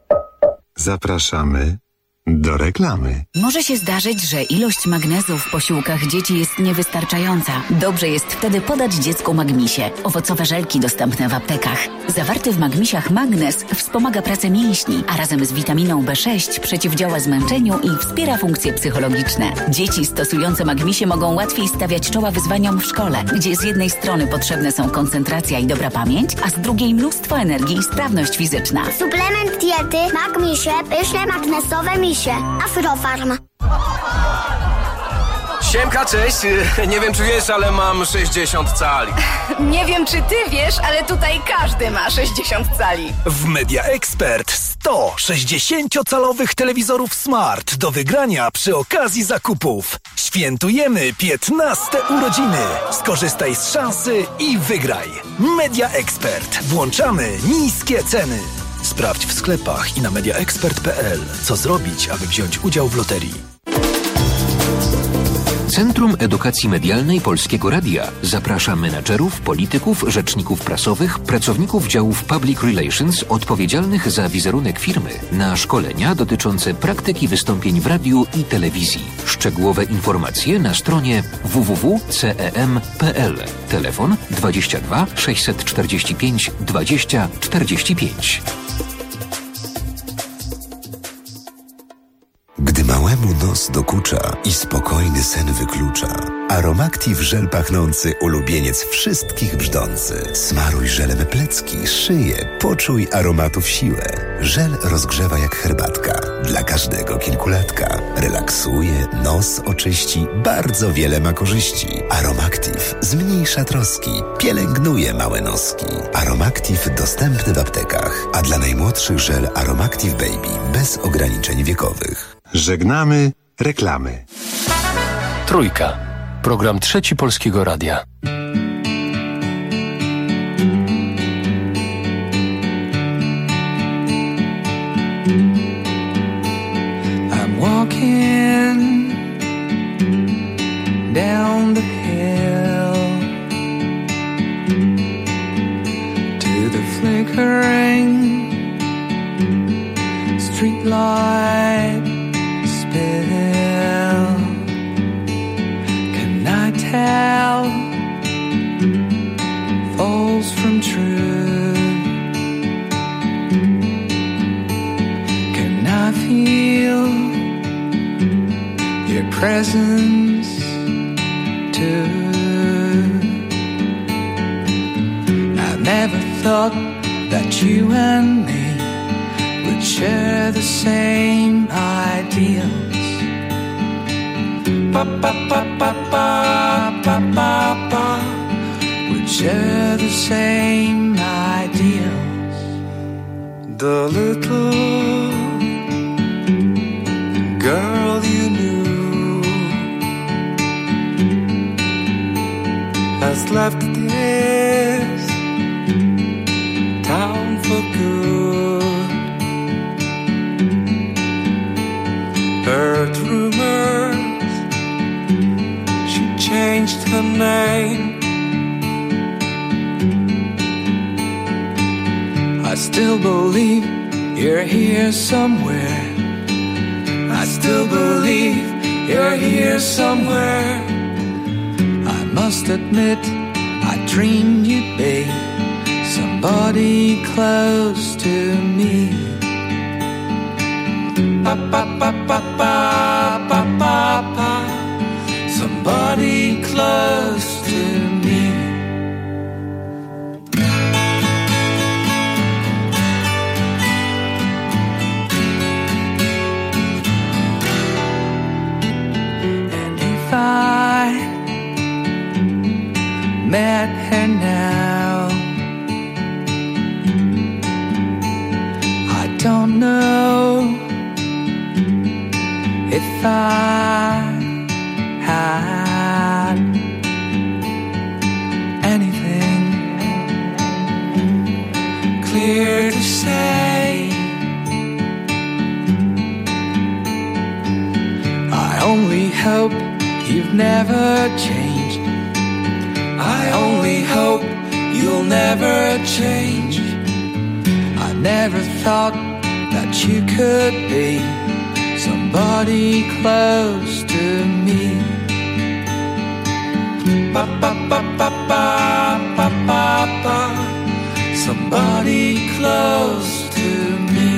Zapraszamy do reklamy. Może się zdarzyć, że ilość magnezu w posiłkach dzieci jest niewystarczająca. Dobrze jest wtedy podać dziecku Magmisie. Owocowe żelki dostępne w aptekach. Zawarty w Magmisiach magnez wspomaga pracę mięśni, a razem z witaminą B6 przeciwdziała zmęczeniu i wspiera funkcje psychologiczne. Dzieci stosujące Magmisie mogą łatwiej stawiać czoła wyzwaniom w szkole, gdzie z jednej strony potrzebne są koncentracja i dobra pamięć, a z drugiej mnóstwo energii i sprawność fizyczna. Suplement diety Magmisie, pyszne magnesowe misie. Afrofarm. Siemka, cześć. Nie wiem, czy wiesz, ale mam 60 cali. Nie wiem, czy ty wiesz, ale tutaj każdy ma 60 cali. W Media Expert 100 60-calowych telewizorów Smart do wygrania przy okazji zakupów. Świętujemy 15 urodziny. Skorzystaj z szansy i wygraj. Media Expert. Włączamy niskie ceny. Sprawdź w sklepach i na mediaexpert.pl, co zrobić, aby wziąć udział w loterii. Centrum Edukacji Medialnej Polskiego Radia zaprasza menadżerów, polityków, rzeczników prasowych, pracowników działów Public Relations odpowiedzialnych za wizerunek firmy na szkolenia dotyczące praktyki wystąpień w radiu i telewizji. Szczegółowe informacje na stronie www.cem.pl. Telefon 22 645 20 45. Gdy małemu nos dokucza i spokojny sen wyklucza, Aromactive żel pachnący, ulubieniec wszystkich brzdący. Smaruj żelem plecki, szyję, poczuj aromatów siłę. Żel rozgrzewa jak herbatka, dla każdego kilkulatka. Relaksuje, nos oczyści, bardzo wiele ma korzyści. Aromactive zmniejsza troski, pielęgnuje małe noski. Aromactive dostępny w aptekach, a dla najmłodszych żel Aromactive Baby bez ograniczeń wiekowych. Żegnamy reklamy. Trójka. Program Trzeci Polskiego Radia. I'm walking your presence too. I never thought that you and me would share the same ideals. Pa pa pa pa pa pa pa pa. Would share the same ideals. The little girl you knew has left this town for good. Heard rumors she changed her name. I still believe you're here somewhere. I still believe you're here somewhere. I must admit I dreamed you'd be somebody close to me. Pa pa pa pa pa pa pa pa. Somebody close to me. And if I met her now, I don't know if I had anything clear to say. I only hope you've never changed. I only hope you'll never change. I never thought that you could be somebody close to me. Pa pa pa pa pa pa pa pa. Somebody close to me.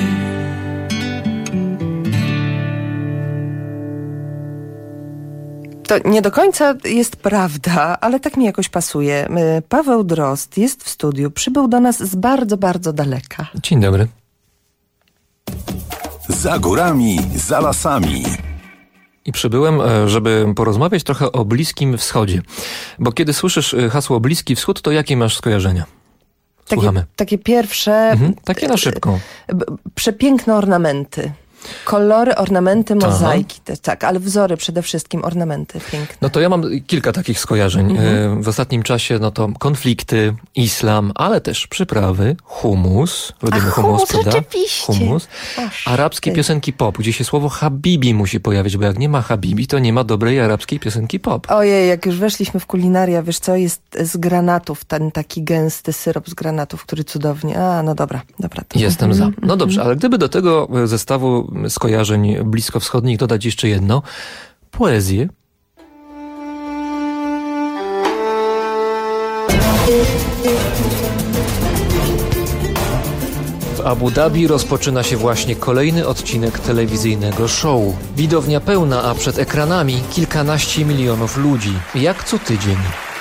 To nie do końca jest prawda, ale tak mi jakoś pasuje. Paweł Drozd jest w studiu, przybył do nas z bardzo, bardzo daleka. Dzień dobry. Za górami, za lasami. I przybyłem, żeby porozmawiać trochę o Bliskim Wschodzie. Bo kiedy słyszysz hasło Bliski Wschód, to jakie masz skojarzenia? Słuchamy. Takie pierwsze... takie na szybko. Przepiękne ornamenty. Kolory, ornamenty, mozaiki. Tak, ale wzory przede wszystkim, ornamenty piękne. No to ja mam kilka takich skojarzeń. W ostatnim czasie to konflikty, islam, ale też przyprawy, humus. Lubimy humus, prawda? Humus. Arabskie piosenki pop, gdzie się słowo habibi musi pojawić, bo jak nie ma habibi, to nie ma dobrej arabskiej piosenki pop. Ojej, jak już weszliśmy w kulinaria, wiesz co, jest z granatów, ten taki gęsty syrop z granatów, który cudownie... no dobra. To... Jestem za. No dobrze, ale gdyby do tego zestawu skojarzeń bliskowschodnich dodać jeszcze jedno, poezję. W Abu Dhabi rozpoczyna się właśnie kolejny odcinek telewizyjnego show. Widownia pełna, a przed ekranami kilkanaście milionów ludzi. Jak co tydzień.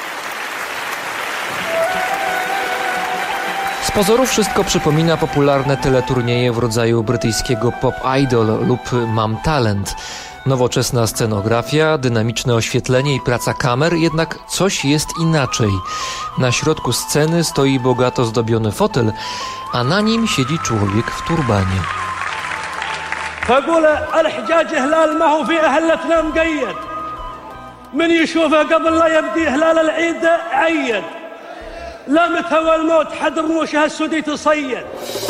Z pozoru wszystko przypomina popularne teleturnieje w rodzaju brytyjskiego Pop Idol lub Mam Talent. Nowoczesna scenografia, dynamiczne oświetlenie i praca kamer, jednak coś jest inaczej. Na środku sceny stoi bogato zdobiony fotel, a na nim siedzi człowiek w turbanie. فأقول الحجاج هلال ما هو في أهلتنا مقيد من يشوفه قبل لا يبدي هلال العيد عيد لا متهوى الموت حد رموشها السودي تصيد.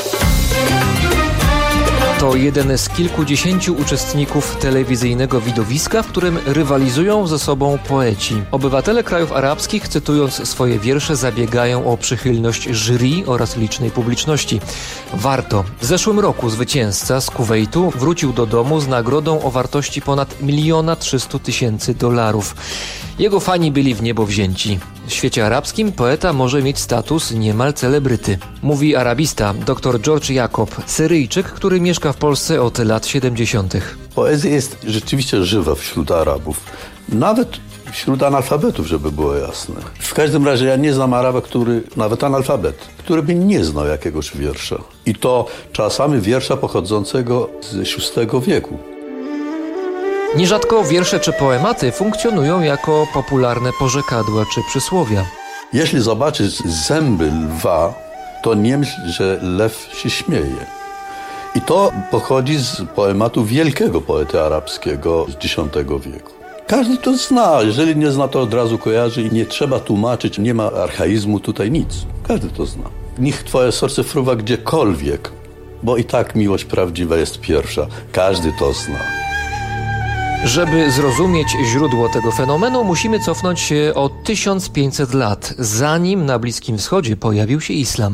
To jeden z kilkudziesięciu uczestników telewizyjnego widowiska, w którym rywalizują ze sobą poeci. Obywatele krajów arabskich, cytując swoje wiersze, zabiegają o przychylność jury oraz licznej publiczności. Warto. W zeszłym roku zwycięzca z Kuwejtu wrócił do domu z nagrodą o wartości ponad $1,300,000. Jego fani byli w niebo wzięci. W świecie arabskim poeta może mieć status niemal celebryty. Mówi arabista dr George Jacob, Syryjczyk, który mieszka w Polsce od lat 70. Poezja jest rzeczywiście żywa wśród Arabów. Nawet wśród analfabetów, żeby było jasne. W każdym razie ja nie znam Araba, nawet analfabet, który by nie znał jakiegoś wiersza. I to czasami wiersza pochodzącego ze VI wieku. Nierzadko wiersze czy poematy funkcjonują jako popularne porzekadła czy przysłowia. Jeśli zobaczysz zęby lwa, to nie myśl, że lew się śmieje. I to pochodzi z poematu wielkiego poety arabskiego z X wieku. Każdy to zna, jeżeli nie zna, to od razu kojarzy i nie trzeba tłumaczyć, nie ma archaizmu tutaj, nic. Każdy to zna. Niech twoje serce fruwa gdziekolwiek, bo i tak miłość prawdziwa jest pierwsza. Każdy to zna. Żeby zrozumieć źródło tego fenomenu, musimy cofnąć się o 1500 lat, zanim na Bliskim Wschodzie pojawił się islam.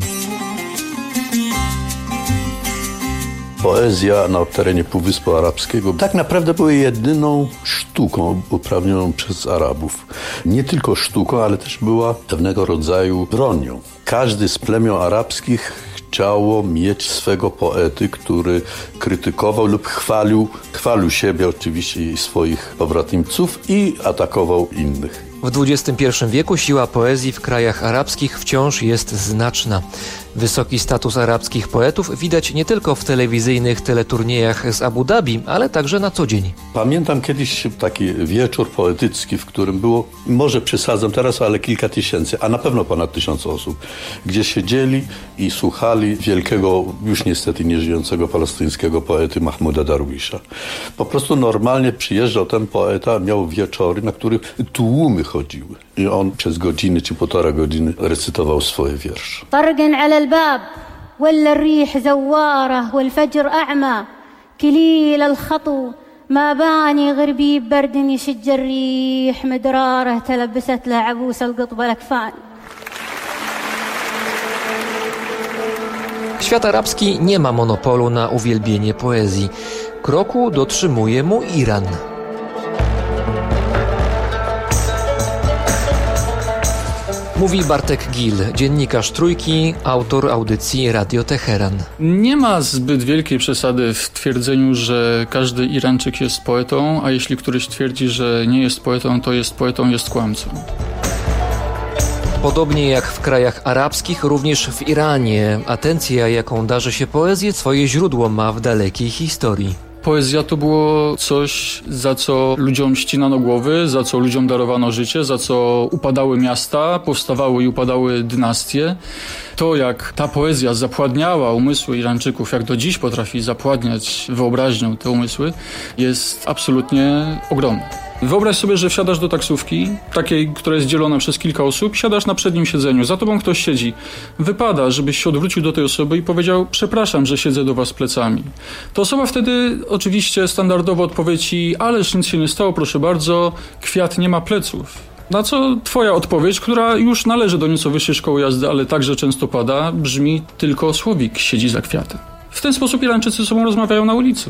Poezja na terenie Półwyspu Arabskiego tak naprawdę była jedyną sztuką uprawnioną przez Arabów. Nie tylko sztuką, ale też była pewnego rodzaju bronią. Każdy z plemion arabskich chciało mieć swego poety, który krytykował lub chwalił siebie oczywiście i swoich pobratymców i atakował innych. W XXI wieku siła poezji w krajach arabskich wciąż jest znaczna. Wysoki status arabskich poetów widać nie tylko w telewizyjnych teleturniejach z Abu Dhabi, ale także na co dzień. Pamiętam kiedyś taki wieczór poetycki, w którym było, może przesadzam teraz, ale kilka tysięcy, a na pewno ponad 1000 osób, gdzie siedzieli i słuchali wielkiego, już niestety nieżyjącego palestyńskiego poety Mahmuda Darwisza. Po prostu normalnie przyjeżdżał ten poeta, miał wieczory, na których tłumy chodziły. I on przez godzinę czy 1,5 godziny recytował swoje wiersze. طرقن على الباب ولا الريح زوارة والفجر أعمى كليل الخطو ما باني غربي برد يشج الريح مدراره تلبست له عبوس القطب الأكفان. Świat arabski nie ma monopolu na uwielbienie poezji. Kroku dotrzymuje mu Iran. Mówi Bartek Gil, dziennikarz Trójki, autor audycji Radio Teheran. Nie ma zbyt wielkiej przesady w twierdzeniu, że każdy Irańczyk jest poetą, a jeśli któryś twierdzi, że nie jest poetą, jest kłamcą. Podobnie jak w krajach arabskich, również w Iranie atencja, jaką darzy się poezję, swoje źródło ma w dalekiej historii. Poezja to było coś, za co ludziom ścinano głowy, za co ludziom darowano życie, za co upadały miasta, powstawały i upadały dynastie. To, jak ta poezja zapładniała umysły Irańczyków, jak do dziś potrafi zapładniać wyobraźnią te umysły, jest absolutnie ogromne. Wyobraź sobie, że wsiadasz do taksówki, takiej, która jest dzielona przez kilka osób, siadasz na przednim siedzeniu, za tobą ktoś siedzi. Wypada, żebyś się odwrócił do tej osoby i powiedział: przepraszam, że siedzę do was plecami. To osoba wtedy oczywiście standardowo odpowie ci: ależ nic się nie stało, proszę bardzo, kwiat nie ma pleców. Na co twoja odpowiedź, która już należy do nieco wyższej szkoły jazdy, ale także często pada, brzmi: tylko słowik siedzi za kwiatem. W ten sposób Irańczycy ze sobą rozmawiają na ulicy.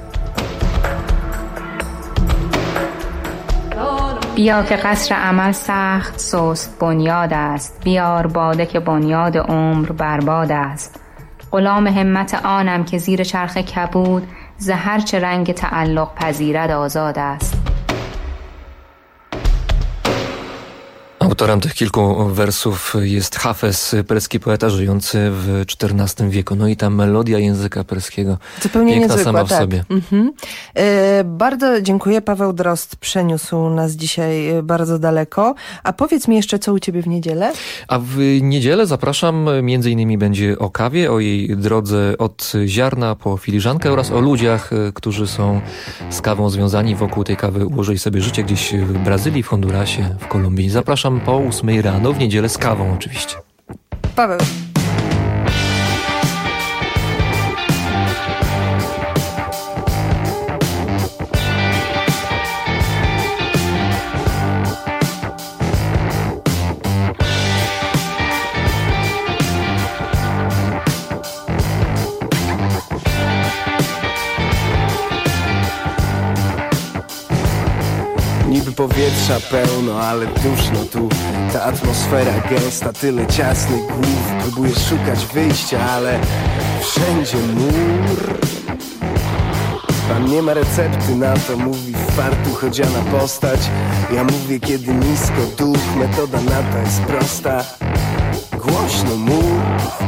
بیا که قصر عمل سخت سست بنیاد است بیار باده که بنیاد عمر برباد است غلام همت آنم که زیر چرخ کبود ز هر چه رنگ تعلق پذیرد آزاد است. Autorem tych kilku wersów jest Hafez, perski poeta żyjący w XIV wieku. No i ta melodia języka perskiego zupełnie piękna niezwykła, sama w tak. sobie. Bardzo dziękuję. Paweł Drozd przeniósł nas dzisiaj bardzo daleko. A powiedz mi jeszcze, co u ciebie w niedzielę? A w niedzielę zapraszam, między innymi będzie o kawie, o jej drodze od ziarna po filiżankę oraz o ludziach, którzy są z kawą związani. Wokół tej kawy ułożyli sobie życie gdzieś w Brazylii, w Hondurasie, w Kolumbii. Zapraszam po 8 rano, w niedzielę z kawą oczywiście. Paweł. Niby powietrza pełno, ale duszno tu. Ta atmosfera gęsta, tyle ciasnych głów. Próbuję szukać wyjścia, ale wszędzie mur. Pan nie ma recepty na to, mówi fartuch odziana postać. Ja mówię kiedy nisko duch, metoda na to jest prosta. Głośno mów.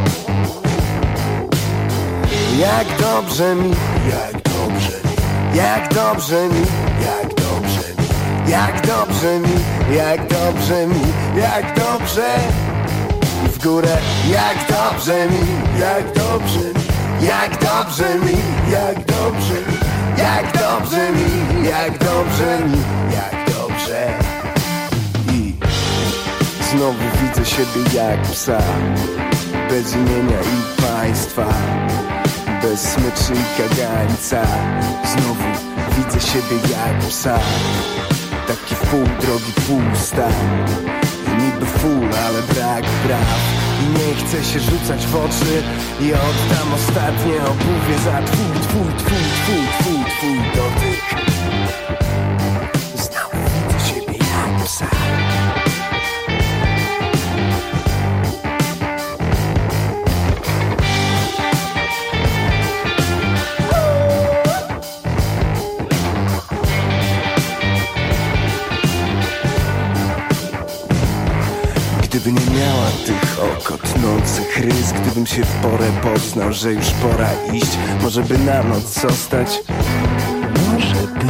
Jak dobrze mi, jak dobrze mi, jak dobrze mi, jak dobrze mi, jak dobrze mi, jak dobrze mi, jak dobrze. I w górę, jak dobrze mi, jak dobrze mi, jak dobrze mi, jak dobrze mi, jak dobrze mi, jak dobrze mi, jak dobrze. I znowu widzę siebie jak psa, bez imienia i państwa, bez smyczy i kagańca. Znowu widzę siebie jak psa, taki w pół drogi, pół stan. I niby full, ale brak praw. I nie chcę się rzucać w oczy i oddam ostatnie obuwie za twój dotyk. Znowu widzę siebie jak psa. Gdyby nie miała tych okotnących rys, gdybym się w porę poznał, że już pora iść, może by na noc zostać, może by.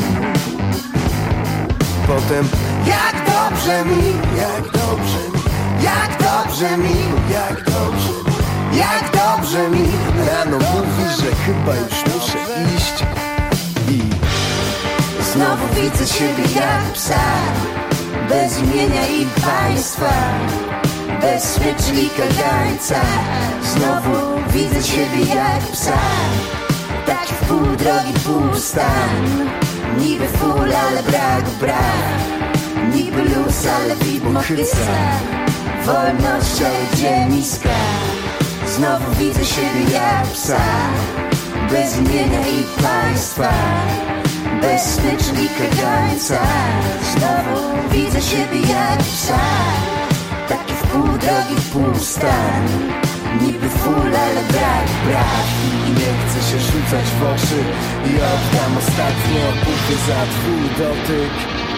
Potem jak dobrze mi, jak dobrze mi, jak dobrze mi, jak dobrze mi, jak dobrze mi. Rano mówi, że chyba już muszę iść. I znowu widzę siebie jak psa, bez imienia i państwa, bez smyczy i kagańca. Znowu widzę siebie jak psa, taki w pół drogi, pół stan. Niby full, ale brak braw. Niby luz, ale widmo chyca. Wolność, ale gdzie niska. Znowu widzę siebie jak psa, bez imienia i państwa, bez smyczy i kagańca. Znowu widzę siebie jak psa, taki w pół drogi, pół stan. Niby full, ale brak braw. I nie chcę się rzucać w oczy i oddam ostatnie obuchy za twój dotyk.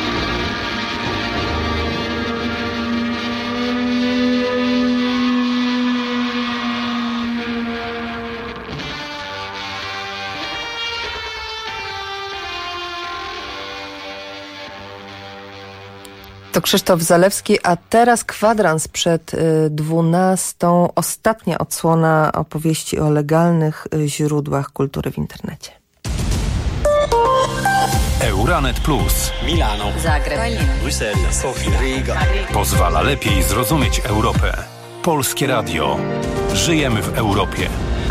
To Krzysztof Zalewski, a teraz kwadrans przed 12. Ostatnia odsłona opowieści o legalnych źródłach kultury w internecie. Euranet Plus. Milano. Zagreb. Bruksela. Sofia. Riga. Pozwala lepiej zrozumieć Europę. Polskie Radio. Żyjemy w Europie.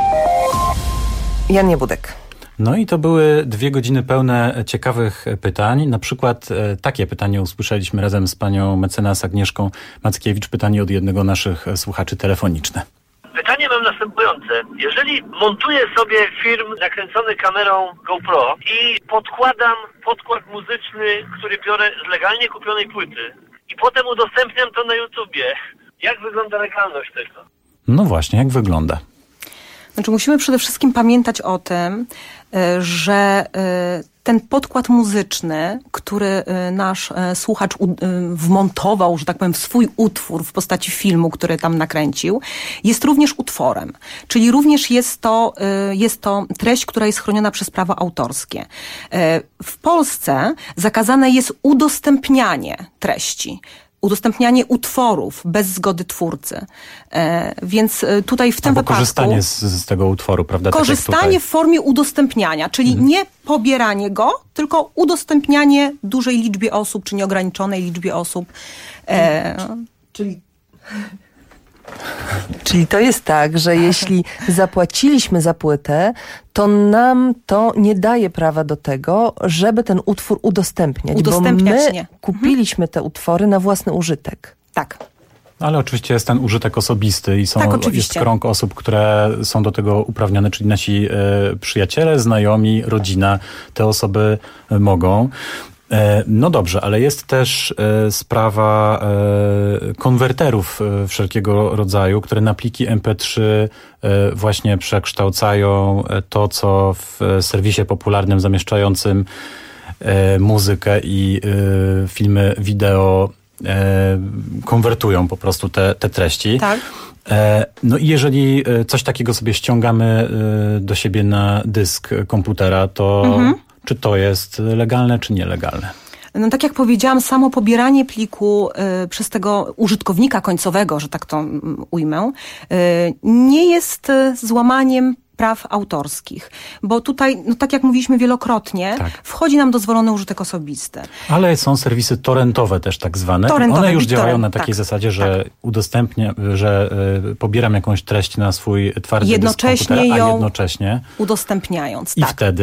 Jan Budek. No i to były 2 godziny pełne ciekawych pytań. Na przykład takie pytanie usłyszeliśmy razem z panią mecenas Agnieszką Mackiewicz. Pytanie od jednego naszych słuchaczy telefoniczne. Pytanie mam następujące. Jeżeli montuję sobie film nakręcony kamerą GoPro i podkładam podkład muzyczny, który biorę z legalnie kupionej płyty i potem udostępniam to na YouTubie, jak wygląda legalność tego? No właśnie, jak wygląda? Znaczy musimy przede wszystkim pamiętać o tym, że ten podkład muzyczny, który nasz słuchacz wmontował, że tak powiem, w swój utwór w postaci filmu, który tam nakręcił, jest również utworem. Czyli również jest to treść, która jest chroniona przez prawo autorskie. W Polsce zakazane jest udostępnianie treści. Udostępnianie utworów bez zgody twórcy. Więc tutaj w tym wypadku... korzystanie z tego utworu, prawda? Korzystanie w formie udostępniania, czyli nie pobieranie go, tylko udostępnianie dużej liczbie osób, czy nieograniczonej liczbie osób. Czyli to jest tak, że jeśli zapłaciliśmy za płytę, to nam to nie daje prawa do tego, żeby ten utwór udostępniać, bo my kupiliśmy te utwory na własny użytek. Tak. Ale oczywiście jest ten użytek osobisty i jest krąg osób, które są do tego uprawnione, czyli nasi przyjaciele, znajomi, rodzina. Te osoby mogą. No dobrze, ale jest też sprawa konwerterów wszelkiego rodzaju, które na pliki MP3 właśnie przekształcają to, co w serwisie popularnym zamieszczającym muzykę i filmy wideo konwertują po prostu te treści. Tak. No i jeżeli coś takiego sobie ściągamy do siebie na dysk komputera, to czy to jest legalne, czy nielegalne? No tak jak powiedziałam, samo pobieranie pliku przez tego użytkownika końcowego, że tak to ujmę, nie jest złamaniem praw autorskich. Bo tutaj, no tak jak mówiliśmy wielokrotnie, wchodzi nam dozwolony użytek osobisty. Ale są serwisy torrentowe też tak zwane. One już działają na takiej zasadzie, że udostępniam, że pobieram jakąś treść na swój twardy dysk komputera, a jednocześnie udostępniając.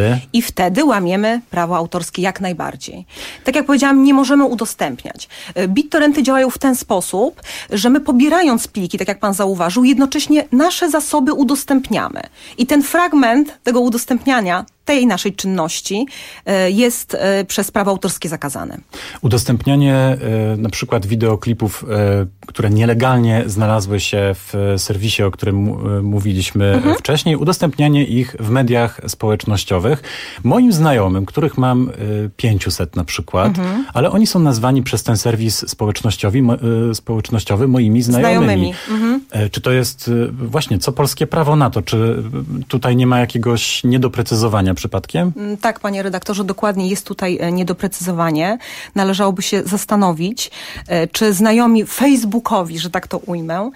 I wtedy łamiemy prawo autorskie jak najbardziej. Tak jak powiedziałam, nie możemy udostępniać. BitTorrenty działają w ten sposób, że my pobierając pliki, tak jak pan zauważył, jednocześnie nasze zasoby udostępniamy. I ten fragment tego udostępniania, tej naszej czynności jest przez prawo autorskie zakazane. Udostępnianie na przykład wideoklipów, które nielegalnie znalazły się w serwisie, o którym mówiliśmy wcześniej, udostępnianie ich w mediach społecznościowych. Moim znajomym, których mam 500 na przykład, ale oni są nazwani przez ten serwis społecznościowy moimi znajomymi. Czy to jest właśnie, co polskie prawo na to? Czy tutaj nie ma jakiegoś niedoprecyzowania przypadkiem? Tak, panie redaktorze, dokładnie jest tutaj niedoprecyzowanie. Należałoby się zastanowić, czy znajomi facebookowi, że tak to ujmę,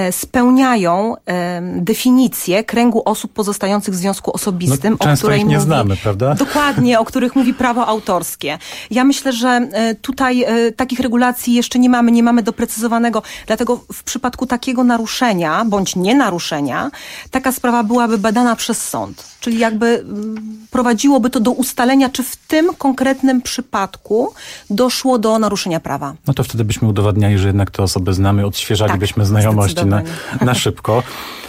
spełniają definicję kręgu osób pozostających w związku osobistym, o której ich nie znamy, prawda? Dokładnie, o których mówi prawo autorskie. Ja myślę, że tutaj takich regulacji jeszcze nie mamy doprecyzowanego, dlatego w przypadku takiego naruszenia, bądź nienaruszenia, taka sprawa byłaby badana przez sąd. Czyli jakby prowadziłoby to do ustalenia, czy w tym konkretnym przypadku doszło do naruszenia prawa. No to wtedy byśmy udowadniali, że jednak te osoby znamy, odświeżalibyśmy znajomości na szybko.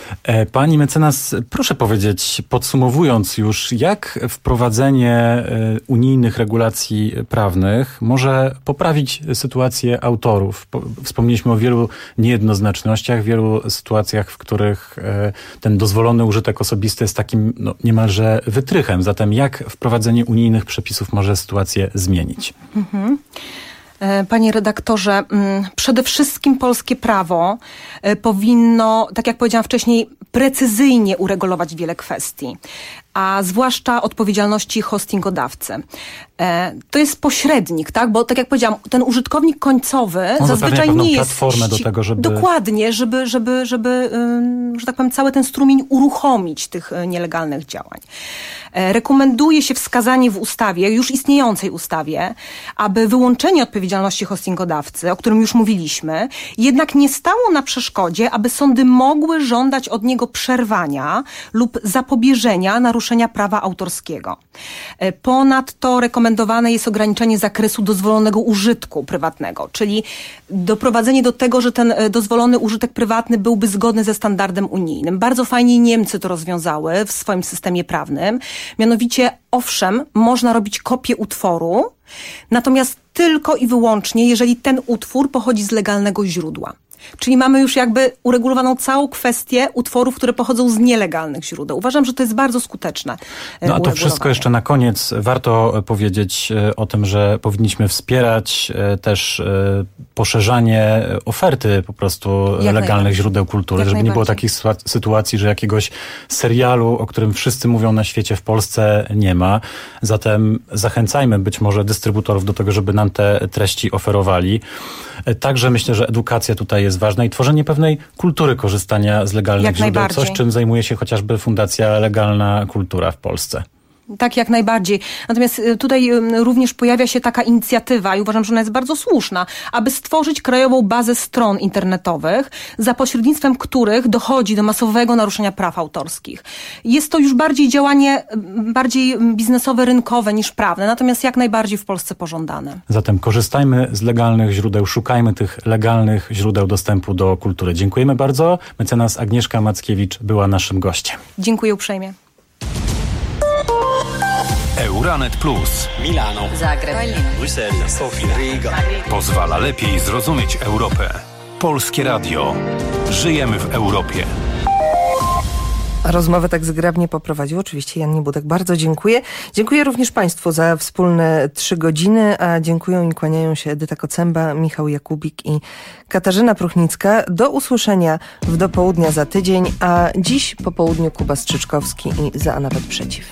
Pani mecenas, proszę powiedzieć, podsumowując już, jak wprowadzenie unijnych regulacji prawnych może poprawić sytuację autorów? Wspomnieliśmy o wielu niejednoznacznościach, wielu sytuacjach, w których ten dozwolony użytek osobisty jest takim niemalże wytrychem. Zatem jak wprowadzenie unijnych przepisów może sytuację zmienić? Panie redaktorze, przede wszystkim polskie prawo powinno, tak jak powiedziałam wcześniej, precyzyjnie uregulować wiele kwestii, a zwłaszcza odpowiedzialności hostingodawcy. To jest pośrednik, tak? Bo tak jak powiedziałam, ten użytkownik końcowy zazwyczaj nie jest... platformę do tego, żeby... Dokładnie, żeby, że tak powiem, cały ten strumień uruchomić tych nielegalnych działań. Rekomenduje się wskazanie w ustawie, już istniejącej ustawie, aby wyłączenie odpowiedzialności hostingodawcy, o którym już mówiliśmy, jednak nie stało na przeszkodzie, aby sądy mogły żądać od niego przerwania lub zapobieżenia naruszenia prawa autorskiego. Ponadto rekomendowane jest ograniczenie zakresu dozwolonego użytku prywatnego, czyli doprowadzenie do tego, że ten dozwolony użytek prywatny byłby zgodny ze standardem unijnym. Bardzo fajnie Niemcy to rozwiązały w swoim systemie prawnym. Mianowicie, owszem, można robić kopię utworu, natomiast tylko i wyłącznie, jeżeli ten utwór pochodzi z legalnego źródła. Czyli mamy już jakby uregulowaną całą kwestię utworów, które pochodzą z nielegalnych źródeł. Uważam, że to jest bardzo skuteczne. No a to wszystko jeszcze na koniec. Warto powiedzieć o tym, że powinniśmy wspierać też poszerzanie oferty po prostu legalnych źródeł kultury, żeby nie było takich sytuacji, że jakiegoś serialu, o którym wszyscy mówią na świecie, w Polsce nie ma. Zatem zachęcajmy być może dystrybutorów do tego, żeby nam te treści oferowali. Także myślę, że edukacja tutaj jest ważna i tworzenie pewnej kultury korzystania z legalnych źródeł. Coś, czym zajmuje się chociażby Fundacja Legalna Kultura w Polsce. Tak, jak najbardziej. Natomiast tutaj również pojawia się taka inicjatywa i uważam, że ona jest bardzo słuszna, aby stworzyć krajową bazę stron internetowych, za pośrednictwem których dochodzi do masowego naruszenia praw autorskich. Jest to już bardziej działanie, bardziej biznesowe, rynkowe niż prawne, natomiast jak najbardziej w Polsce pożądane. Zatem korzystajmy z legalnych źródeł, szukajmy tych legalnych źródeł dostępu do kultury. Dziękujemy bardzo. Mecenas Agnieszka Mackiewicz była naszym gościem. Dziękuję uprzejmie. Euranet Plus. Milano, Zagreb, Bruksela, Sofia, Riga. Pozwala lepiej zrozumieć Europę. Polskie Radio. Żyjemy w Europie. A rozmowę tak zgrabnie poprowadził oczywiście Jan Niebudek. Bardzo dziękuję. Dziękuję również Państwu za wspólne 3 godziny, a dziękują i kłaniają się Edyta Kocemba, Michał Jakubik i Katarzyna Pruchnicka. Do usłyszenia w dopołudnia za tydzień, a dziś po południu Kuba Strzyczkowski i Za, a nawet przeciw.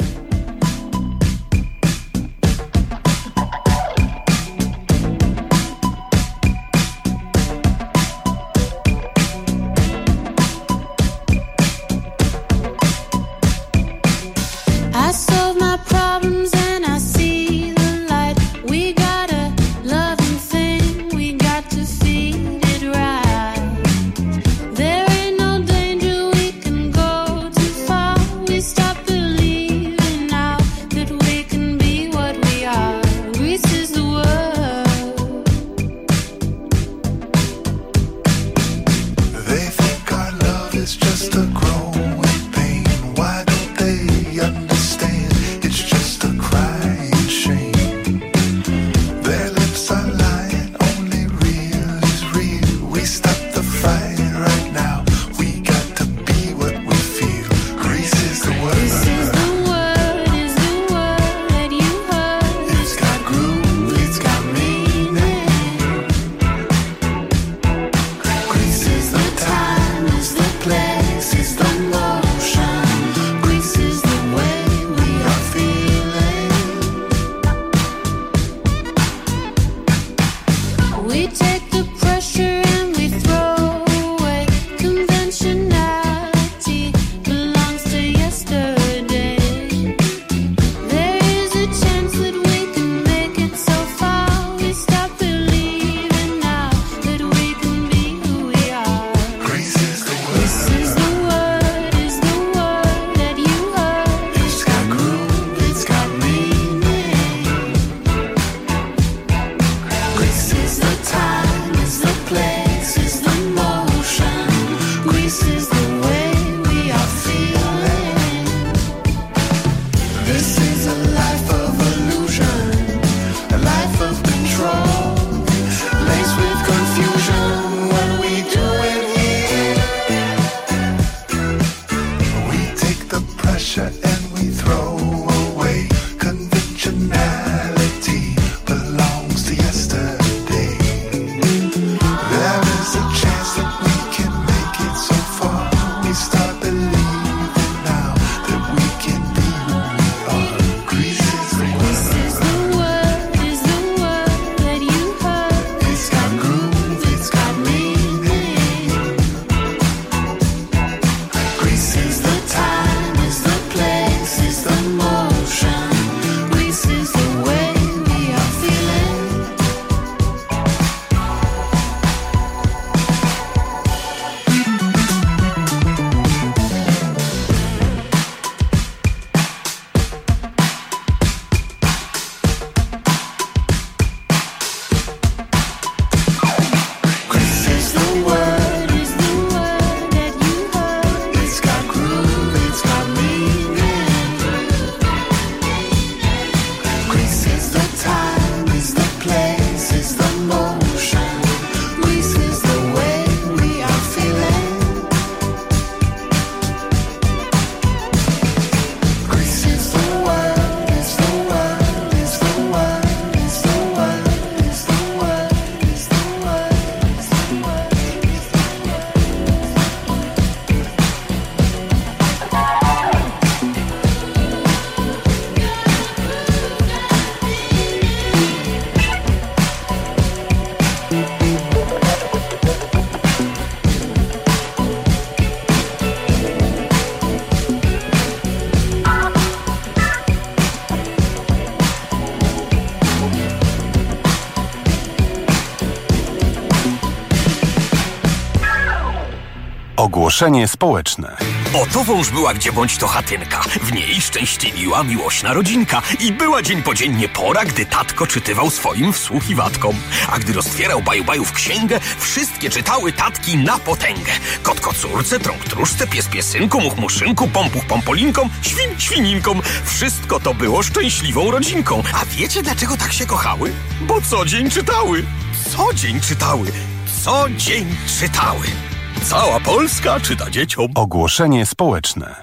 Ogłoszenie społeczne. Oto wąż była gdzie bądź to chatynka, w niej szczęśliwiła miłośna rodzinka i była dzień po dziennie pora, gdy tatko czytywał swoim wsłuchiwatkom. A gdy roztwierał baju-bajów księgę, wszystkie czytały tatki na potęgę. Kot kocórce, trąg tróżce, pies piesynku, much muszynku, pompuch pompolinkom, świn świninkom. Wszystko to było szczęśliwą rodzinką. A wiecie dlaczego tak się kochały? Bo co dzień czytały. Co dzień czytały. Co dzień czytały. Cała Polska czyta dzieciom. Ogłoszenie społeczne.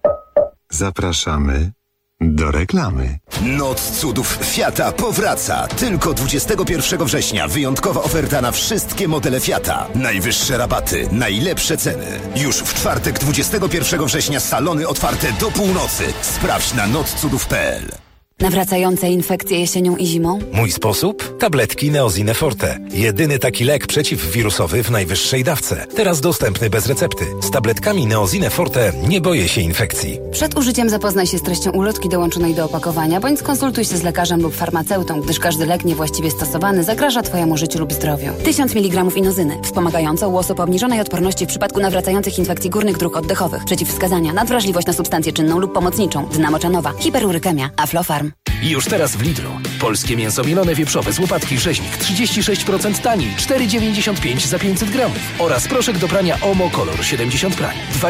Zapraszamy do reklamy. Noc cudów Fiata powraca. Tylko 21 września wyjątkowa oferta na wszystkie modele Fiata. Najwyższe rabaty, najlepsze ceny. Już w czwartek 21 września salony otwarte do północy. Sprawdź na notcudów.pl. Nawracające infekcje jesienią i zimą? Mój sposób? Tabletki Neozine Forte. Jedyny taki lek przeciwwirusowy w najwyższej dawce. Teraz dostępny bez recepty. Z tabletkami Neozine Forte nie boję się infekcji. Przed użyciem zapoznaj się z treścią ulotki dołączonej do opakowania, bądź skonsultuj się z lekarzem lub farmaceutą, gdyż każdy lek niewłaściwie stosowany zagraża Twojemu życiu lub zdrowiu. 1000 mg inozyny. Wspomagająca u osób o obniżonej odporności w przypadku nawracających infekcji górnych dróg oddechowych. Przeciwwskazania: nadwrażliwość na substancję czynną lub pomocniczą, dna moczanowa, hiperurykemia, Aflofarm. Już teraz w Lidlu. Polskie mięso mielone wieprzowe z łopatki rzeźnik 36% taniej, 4,95 za 500 gramów. Oraz proszek do prania Omo Color 70 prań,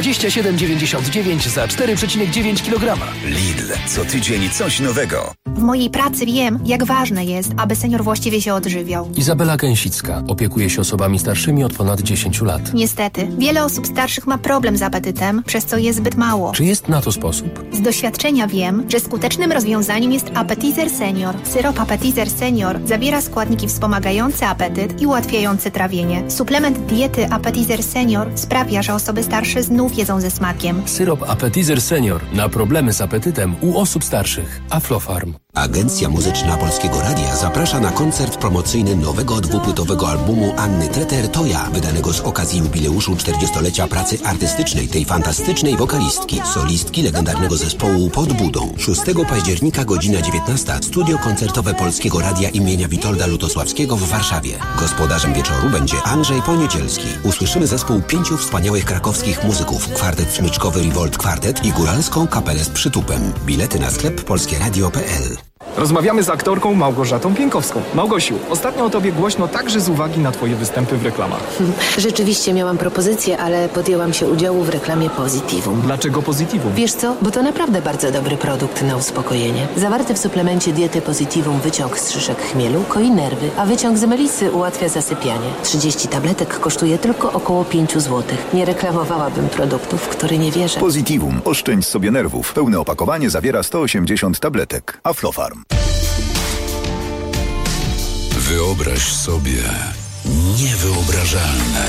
27,99 za 4,9 kg. Lidl. Co tydzień coś nowego. W mojej pracy wiem, jak ważne jest, aby senior właściwie się odżywiał. Izabela Gęsicka opiekuje się osobami starszymi od ponad 10 lat. Niestety, wiele osób starszych ma problem z apetytem, przez co jest zbyt mało. Czy jest na to sposób? Z doświadczenia wiem, że skutecznym rozwiązaniem jest Appetizer Senior. Syrop Appetizer Senior zawiera składniki wspomagające apetyt i ułatwiające trawienie. Suplement diety Appetizer Senior sprawia, że osoby starsze znów jedzą ze smakiem. Syrop Appetizer Senior na problemy z apetytem u osób starszych. Aflofarm. Agencja Muzyczna Polskiego Radia zaprasza na koncert promocyjny nowego dwupłytowego albumu Anny Treter To ja, wydanego z okazji jubileuszu 40-lecia pracy artystycznej tej fantastycznej wokalistki, solistki legendarnego zespołu Pod Budą. 6 października, godzina 19, studio koncertowe Polskiego Radia imienia Witolda Lutosławskiego w Warszawie. Gospodarzem wieczoru będzie Andrzej Poniedzielski. Usłyszymy zespół 5 wspaniałych krakowskich muzyków, kwartet smyczkowy Revolt Kwartet i góralską kapelę z przytupem. Bilety na sklep polskieradio.pl. Rozmawiamy z aktorką Małgorzatą Pienkowską. Małgosiu, ostatnio o tobie głośno także z uwagi na twoje występy w reklamach. Rzeczywiście miałam propozycję, ale podjęłam się udziału w reklamie Positivum. Dlaczego Positivum? Wiesz co? Bo to naprawdę bardzo dobry produkt na uspokojenie. Zawarty w suplemencie diety Positivum wyciąg z szyszek chmielu koi nerwy, a wyciąg z melisy ułatwia zasypianie. 30 tabletek kosztuje tylko około 5 zł. Nie reklamowałabym produktów, w które nie wierzę. Positivum. Oszczędź sobie nerwów. Pełne opakowanie zawiera 180 tabletek. Aflofarm. Wyobraź sobie niewyobrażalne.